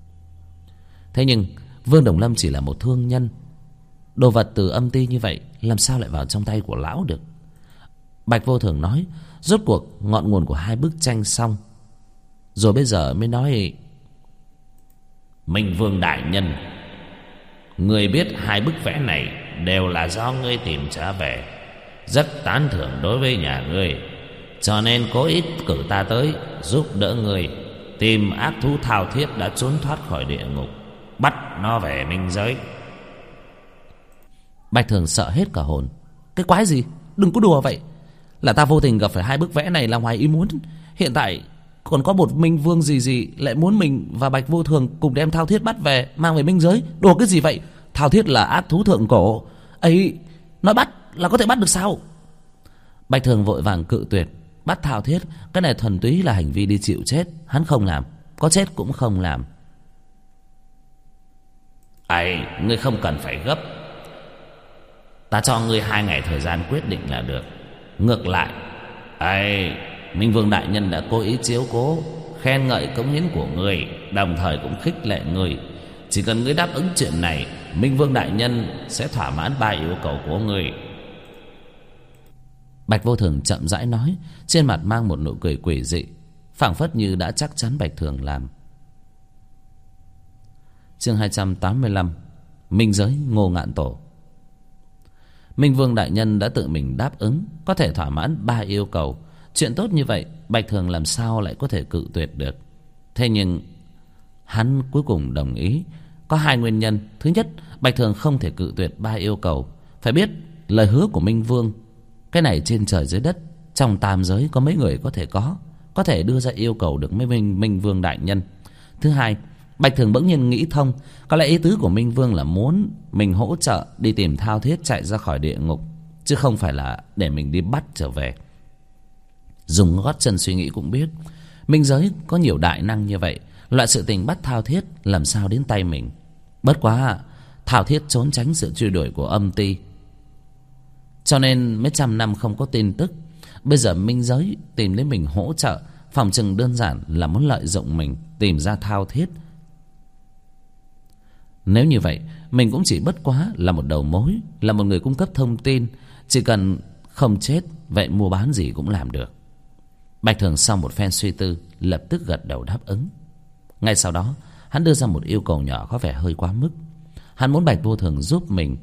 Thế nhưng Vương Đồng Lâm chỉ là một thương nhân, đồ vật từ âm ty như vậy làm sao lại vào trong tay của lão được? Bạch Vô Thường nói rốt cuộc ngọn nguồn của hai bức tranh xong, rồi bây giờ mới nói, Minh Vương đại nhân, người biết hai bức vẽ này đều là do ngươi tìm trở về, rất tán thưởng đối với nhà ngươi, cho nên cố ý cử ta tới giúp đỡ ngươi tìm ác thú Thao Thiết đã trốn thoát khỏi địa ngục, bắt nó về minh giới. Bạch Thường sợ hết cả hồn. Cái quái gì? Đừng có đùa vậy. Là ta vô tình gặp phải hai bức vẽ này là ngoài ý muốn. Hiện tại còn có một Minh Vương gì lại muốn mình và Bạch Vô Thường cùng đem Thao Thiết bắt về, mang về minh giới. Đùa cái gì vậy? Thao Thiết là ác thú thượng cổ ấy, nói bắt là có thể bắt được sao? Bạch Thường vội vàng cự tuyệt. Bắt Thao Thiết, cái này thuần túy là hành vi đi chịu chết, hắn không làm, có chết cũng không làm. Ấy, ngươi không cần phải gấp. Ta cho ngươi 2 ngày thời gian quyết định là được. Ngược lại, Minh Vương đại nhân đã cố ý chiếu cố, khen ngợi cống hiến của ngươi, đồng thời cũng khích lệ ngươi. Chỉ cần ngươi đáp ứng chuyện này, Minh Vương đại nhân sẽ thỏa mãn 3 yêu cầu của ngươi. Bạch Vô Thường chậm rãi nói, trên mặt mang một nụ cười quỷ dị, phảng phất như đã chắc chắn Bạch Thường làm. Chương 285. Minh giới Ngô Ngạn Tổ. Minh Vương đại nhân đã tự mình đáp ứng, có thể thỏa mãn 3 yêu cầu. Chuyện tốt như vậy, Bạch Thường làm sao lại có thể cự tuyệt được. Thế nhưng hắn cuối cùng đồng ý. Có 2 nguyên nhân. Thứ nhất, Bạch Thường không thể cự tuyệt 3 yêu cầu. Phải biết lời hứa của Minh Vương, cái này trên trời dưới đất, trong tam giới có mấy người có thể đưa ra yêu cầu được với Minh Vương đại nhân. Thứ hai, Bạch Thường bỗng nhiên nghĩ thông, có lẽ ý tứ của Minh Vương là muốn mình hỗ trợ đi tìm Thao Thiết chạy ra khỏi địa ngục, chứ không phải là để mình đi bắt trở về. Dùng gót chân suy nghĩ cũng biết, minh giới có nhiều đại năng như vậy, loại sự tình bắt Thao Thiết làm sao đến tay mình. Bất quá Thao Thiết trốn tránh sự truy đuổi của âm ty, cho nên mấy trăm năm không có tin tức. Bây giờ minh giới tìm đến mình hỗ trợ, phòng chừng đơn giản là muốn lợi dụng mình tìm ra Thao Thiết. Nếu như vậy, mình cũng chỉ bất quá là một đầu mối, là một người cung cấp thông tin. Chỉ cần không chết, vậy mua bán gì cũng làm được. Bạch Thường sau một phen suy tư, lập tức gật đầu đáp ứng. Ngay sau đó, hắn đưa ra một yêu cầu nhỏ có vẻ hơi quá mức. Hắn muốn Bạch Vô Thường giúp mình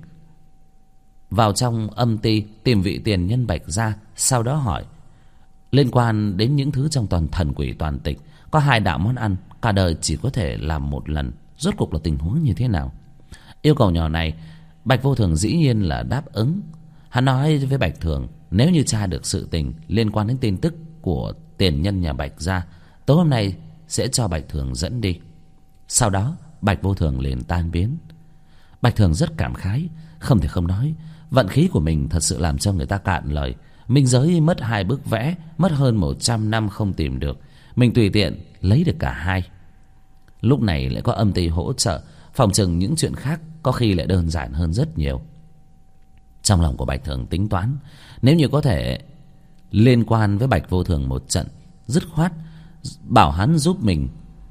vào trong âm ty tìm vị tiền nhân Bạch gia, sau đó hỏi liên quan đến những thứ trong toàn thần quỷ toàn tịch. Có 2 đạo món ăn cả đời chỉ có thể làm một lần, rốt cuộc là tình huống như thế nào? Yêu cầu nhỏ này Bạch Vô Thường dĩ nhiên là đáp ứng. Hắn nói với Bạch Thường, nếu như tra được sự tình liên quan đến tin tức của tiền nhân nhà Bạch gia, tối hôm nay sẽ cho Bạch Thường dẫn đi. Sau đó Bạch Vô Thường liền tan biến. Bạch Thường rất cảm khái, không thể không nói, vận khí của mình thật sự làm cho người ta cạn lời. Minh giới mất 2 bức vẽ, mất hơn 100 năm không tìm được, mình tùy tiện lấy được cả 2. Lúc này lại có âm ty hỗ trợ, phòng chừng những chuyện khác có khi lại đơn giản hơn rất nhiều. Trong lòng của Bạch Thường tính toán, nếu như có thể liên quan với Bạch Vô Thường một trận, dứt khoát bảo hắn giúp mình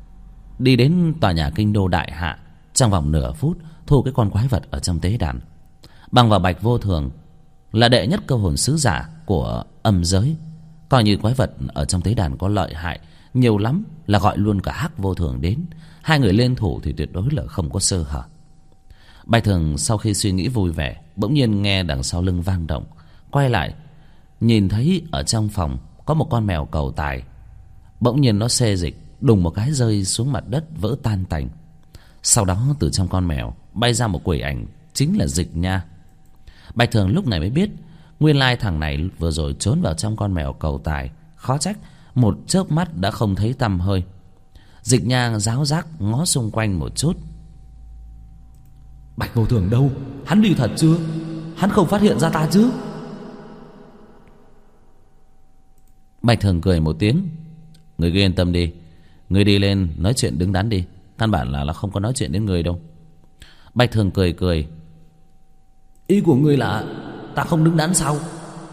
đi đến tòa nhà kinh đô đại hạ, trong vòng nửa phút thu cái con quái vật ở trong tế đàn. Bằng vào Bạch Vô Thường là đệ nhất câu hồn sứ giả của âm giới, coi như quái vật ở trong tế đàn có lợi hại, nhiều lắm là gọi luôn cả Hắc Vô Thường đến. 2 người liên thủ thì tuyệt đối là không có sơ hở. Bạch Thường sau khi suy nghĩ vui vẻ, bỗng nhiên nghe đằng sau lưng vang động, quay lại nhìn thấy ở trong phòng có một con mèo cầu tài. Bỗng nhiên nó xê dịch, đùng một cái rơi xuống mặt đất vỡ tan tành. Sau đó từ trong con mèo bay ra một quỷ ảnh, chính là Dịch Nha. Bạch Thường lúc này mới biết, nguyên lai thằng này vừa rồi trốn vào trong con mèo cầu tài, khó trách một chớp mắt đã không thấy tăm hơi. Dịch Nha ráo rác ngó xung quanh một chút. Bạch Vô Thường đâu? Hắn đi thật chưa? Hắn không phát hiện ra ta chứ? Bạch Thường cười một tiếng, người cứ yên tâm đi, người đi lên nói chuyện đứng đắn đi, căn bản là không có nói chuyện đến người đâu. Bạch Thường cười cười, ý của ngươi là ta không đứng đắn sao?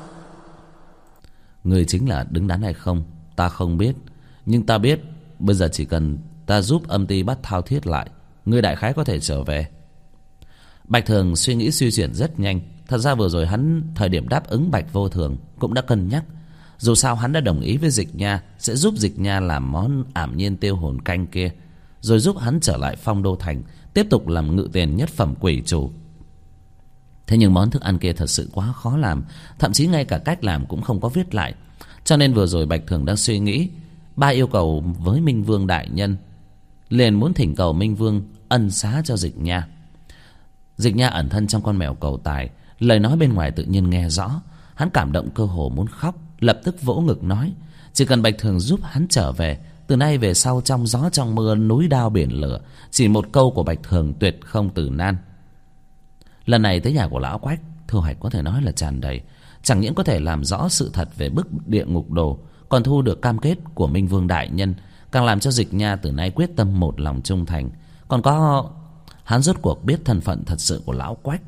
người chính là đứng đắn hay không ta không biết, nhưng ta biết bây giờ chỉ cần ta giúp âm ty bắt Thao Thiết lại, ngươi đại khái có thể trở về. Bạch Thường suy nghĩ suy chuyển rất nhanh. Thật ra vừa rồi hắn thời điểm đáp ứng Bạch Vô Thường cũng đã cân nhắc, dù sao hắn đã đồng ý với Dịch Nha sẽ giúp Dịch Nha làm món ảm nhiên tiêu hồn canh kia, rồi giúp hắn trở lại Phong Đô Thành tiếp tục làm ngự tiền nhất phẩm quỷ chủ. Thế nhưng món thức ăn kia thật sự quá khó làm, thậm chí ngay cả cách làm cũng không có viết lại. Cho nên vừa rồi Bạch Thường đang suy nghĩ 3 yêu cầu với Minh Vương đại nhân, liền muốn thỉnh cầu Minh Vương ân xá cho Dịch Nha. Dịch Nha ẩn thân trong con mèo cầu tài, lời nói bên ngoài tự nhiên nghe rõ. Hắn cảm động cơ hồ muốn khóc, lập tức vỗ ngực nói, chỉ cần Bạch Thường giúp hắn trở về, từ nay về sau trong gió trong mưa, núi đao biển lửa, chỉ một câu của Bạch Thường tuyệt không từ nan. Lần này tới nhà của lão Quách, thu hoạch có thể nói là tràn đầy. Chẳng những có thể làm rõ sự thật về bức địa ngục đồ, còn thu được cam kết của Minh Vương đại nhân, càng làm cho Dịch Nha từ nay quyết tâm một lòng trung thành. Còn có hắn rốt cuộc biết thân phận thật sự của lão Quách,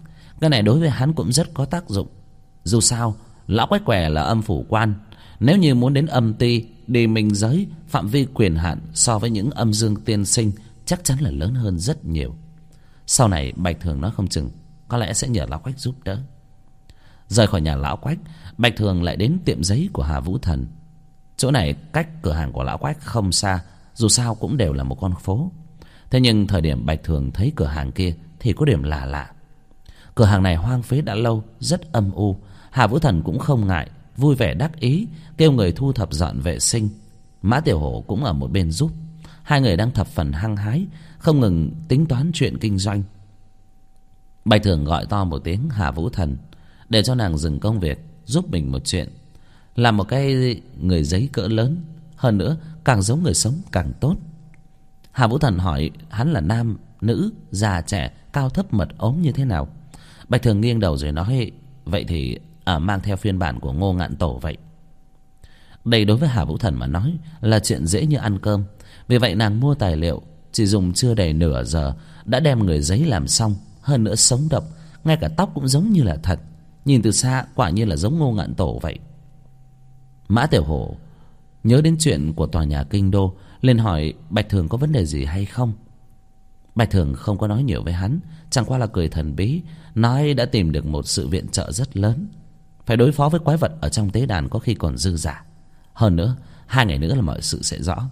Cái này đối với hắn cũng rất có tác dụng. Dù sao lão quách què là âm phủ quan, nếu như muốn đến âm ti đi minh giới, phạm vi quyền hạn so với những âm dương tiên sinh chắc chắn là lớn hơn rất nhiều. Sau này Bạch Thường nói không chừng có lẽ sẽ nhờ lão quách giúp đỡ. Rời khỏi nhà lão quách, Bạch Thường lại đến tiệm giấy của Hà Vũ Thần. Chỗ này cách cửa hàng của lão quách không xa, dù sao cũng đều là một con phố. Thế nhưng thời điểm Bạch Thường thấy cửa hàng kia thì có điểm lạ lạ. Cửa hàng này hoang phế đã lâu, rất âm u. Hà Vũ Thần cũng không ngại, vui vẻ đắc ý kêu người thu thập dọn vệ sinh. Mã Tiểu Hổ cũng ở một bên giúp. Hai người đang thập phần hăng hái, không ngừng tính toán chuyện kinh doanh. Bạch Thường gọi to một tiếng Hà Vũ Thần để cho nàng dừng công việc, giúp mình một chuyện. Làm một cái người giấy cỡ lớn, hơn nữa càng giống người sống càng tốt. Hà Vũ Thần hỏi hắn là nam, nữ, già, trẻ, cao thấp, mật ốm như thế nào. Bạch Thường nghiêng đầu rồi nói: vậy thì mang theo phiên bản của Ngô Ngạn Tổ vậy. Đây đối với Hà Vũ Thần mà nói là chuyện dễ như ăn cơm. Vì vậy nàng mua tài liệu, chỉ dùng chưa đầy nửa giờ đã đem người giấy làm xong. Hơn nữa sống động, ngay cả tóc cũng giống như là thật. Nhìn từ xa quả nhiên là giống Ngô Ngạn Tổ vậy. Mã Tiểu Hổ nhớ đến chuyện của tòa nhà kinh đô, lên hỏi Bạch Thường có vấn đề gì hay không. Bạch Thường không có nói nhiều với hắn, chẳng qua là cười thần bí, nói đã tìm được một sự viện trợ rất lớn. Phải đối phó với quái vật ở trong tế đàn có khi còn dư giả. Hơn nữa 2 ngày nữa là mọi sự sẽ rõ.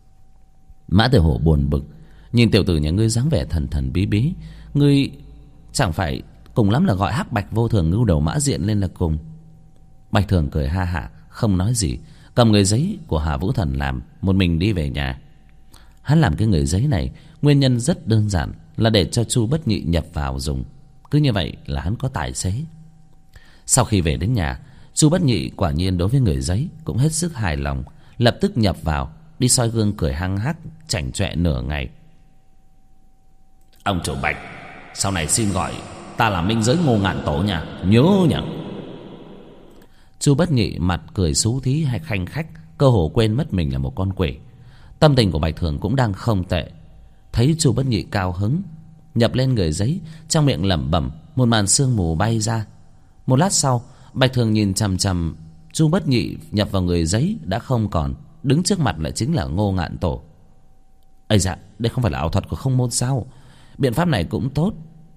Mã Tiểu Hổ buồn bực nhìn tiểu tử nhà ngươi dáng vẻ thần thần bí bí. Ngươi chẳng phải cùng lắm là gọi Hắc Bạch Vô Thường Ngưu Đầu Mã Diện lên là cùng. Bạch Thường cười ha hả không nói gì, cầm người giấy của Hà Vũ Thần làm, một mình đi về nhà. Hắn làm cái người giấy này nguyên nhân rất đơn giản, là để cho Chu Bất Nhị nhập vào dùng. Cứ như vậy là hắn có tài xế. Sau khi về đến nhà, Chu Bất Nhị quả nhiên đối với người giấy cũng hết sức hài lòng, lập tức nhập vào, đi soi gương cười hăng hắc, chảnh chọe nửa ngày. Ông chủ Bạch, sau này xin gọi ta là minh giới Ngô Ngạn Tổ nha, nhớ nhỉ. Chu Bất Nhị mặt cười xú thí hay khanh khách, cơ hồ quên mất mình là một con quỷ. Tâm tình của Bạch Thường cũng đang không tệ. Thấy Chu Bất Nhị cao hứng, nhập lên người giấy, trong miệng lẩm bẩm, một màn sương mù bay ra. Một lát sau, Bạch Thường nhìn chằm chằm Chu Bất Nhị nhập vào người giấy đã không còn, đứng trước mặt lại chính là Ngô Ngạn Tổ. Ây dạ, đây không phải là ảo thuật của Không Môn sao? Biện pháp này cũng tốt.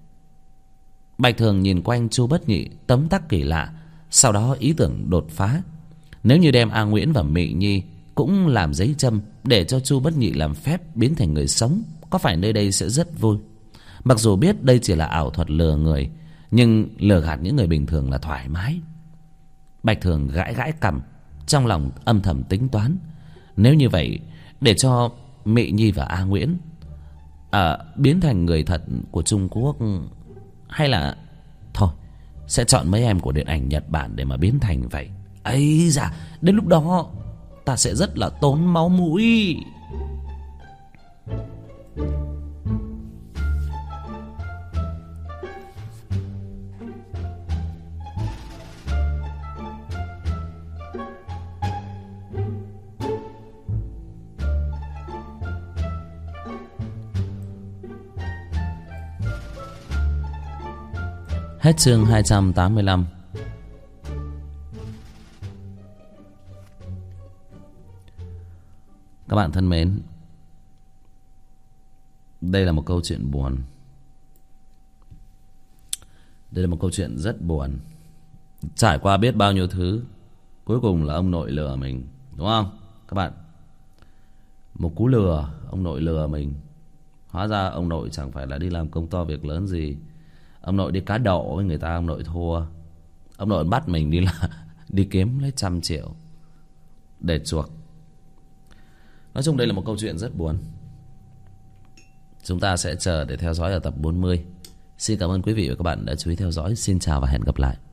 Bạch Thường nhìn quanh Chu Bất Nhị, tấm tắc kỳ lạ. Sau đó ý tưởng đột phá, nếu như đem A Nguyễn và Mị Nhi cũng làm giấy châm để cho Chu Bất Nhị làm phép biến thành người sống, có phải nơi đây sẽ rất vui. Mặc dù biết đây chỉ là ảo thuật lừa người, nhưng lừa gạt những người bình thường là thoải mái. Bạch Thường gãi gãi cằm, trong lòng âm thầm tính toán, nếu như vậy để cho Mị Nhi và A Nguyễn biến thành người thật của Trung Quốc, hay là thôi sẽ chọn mấy em của điện ảnh Nhật Bản để mà biến thành vậy. Ấy da, đến lúc đó ta sẽ rất là tốn máu mũi. Hết chương 285. Các bạn thân mến, đây là một câu chuyện buồn. Đây là một câu chuyện rất buồn. Trải qua biết bao nhiêu thứ, cuối cùng là ông nội lừa mình, đúng không các bạn? Một cú lừa, ông nội lừa mình. Hóa ra ông nội chẳng phải là đi làm công to việc lớn gì. Ông nội đi cá độ với người ta, ông nội thua. Ông nội bắt mình đi kiếm lấy 100 triệu để chuộc. Nói chung đây là một câu chuyện rất buồn. Chúng ta sẽ chờ để theo dõi ở tập 40. Xin cảm ơn quý vị và các bạn đã chú ý theo dõi. Xin chào và hẹn gặp lại.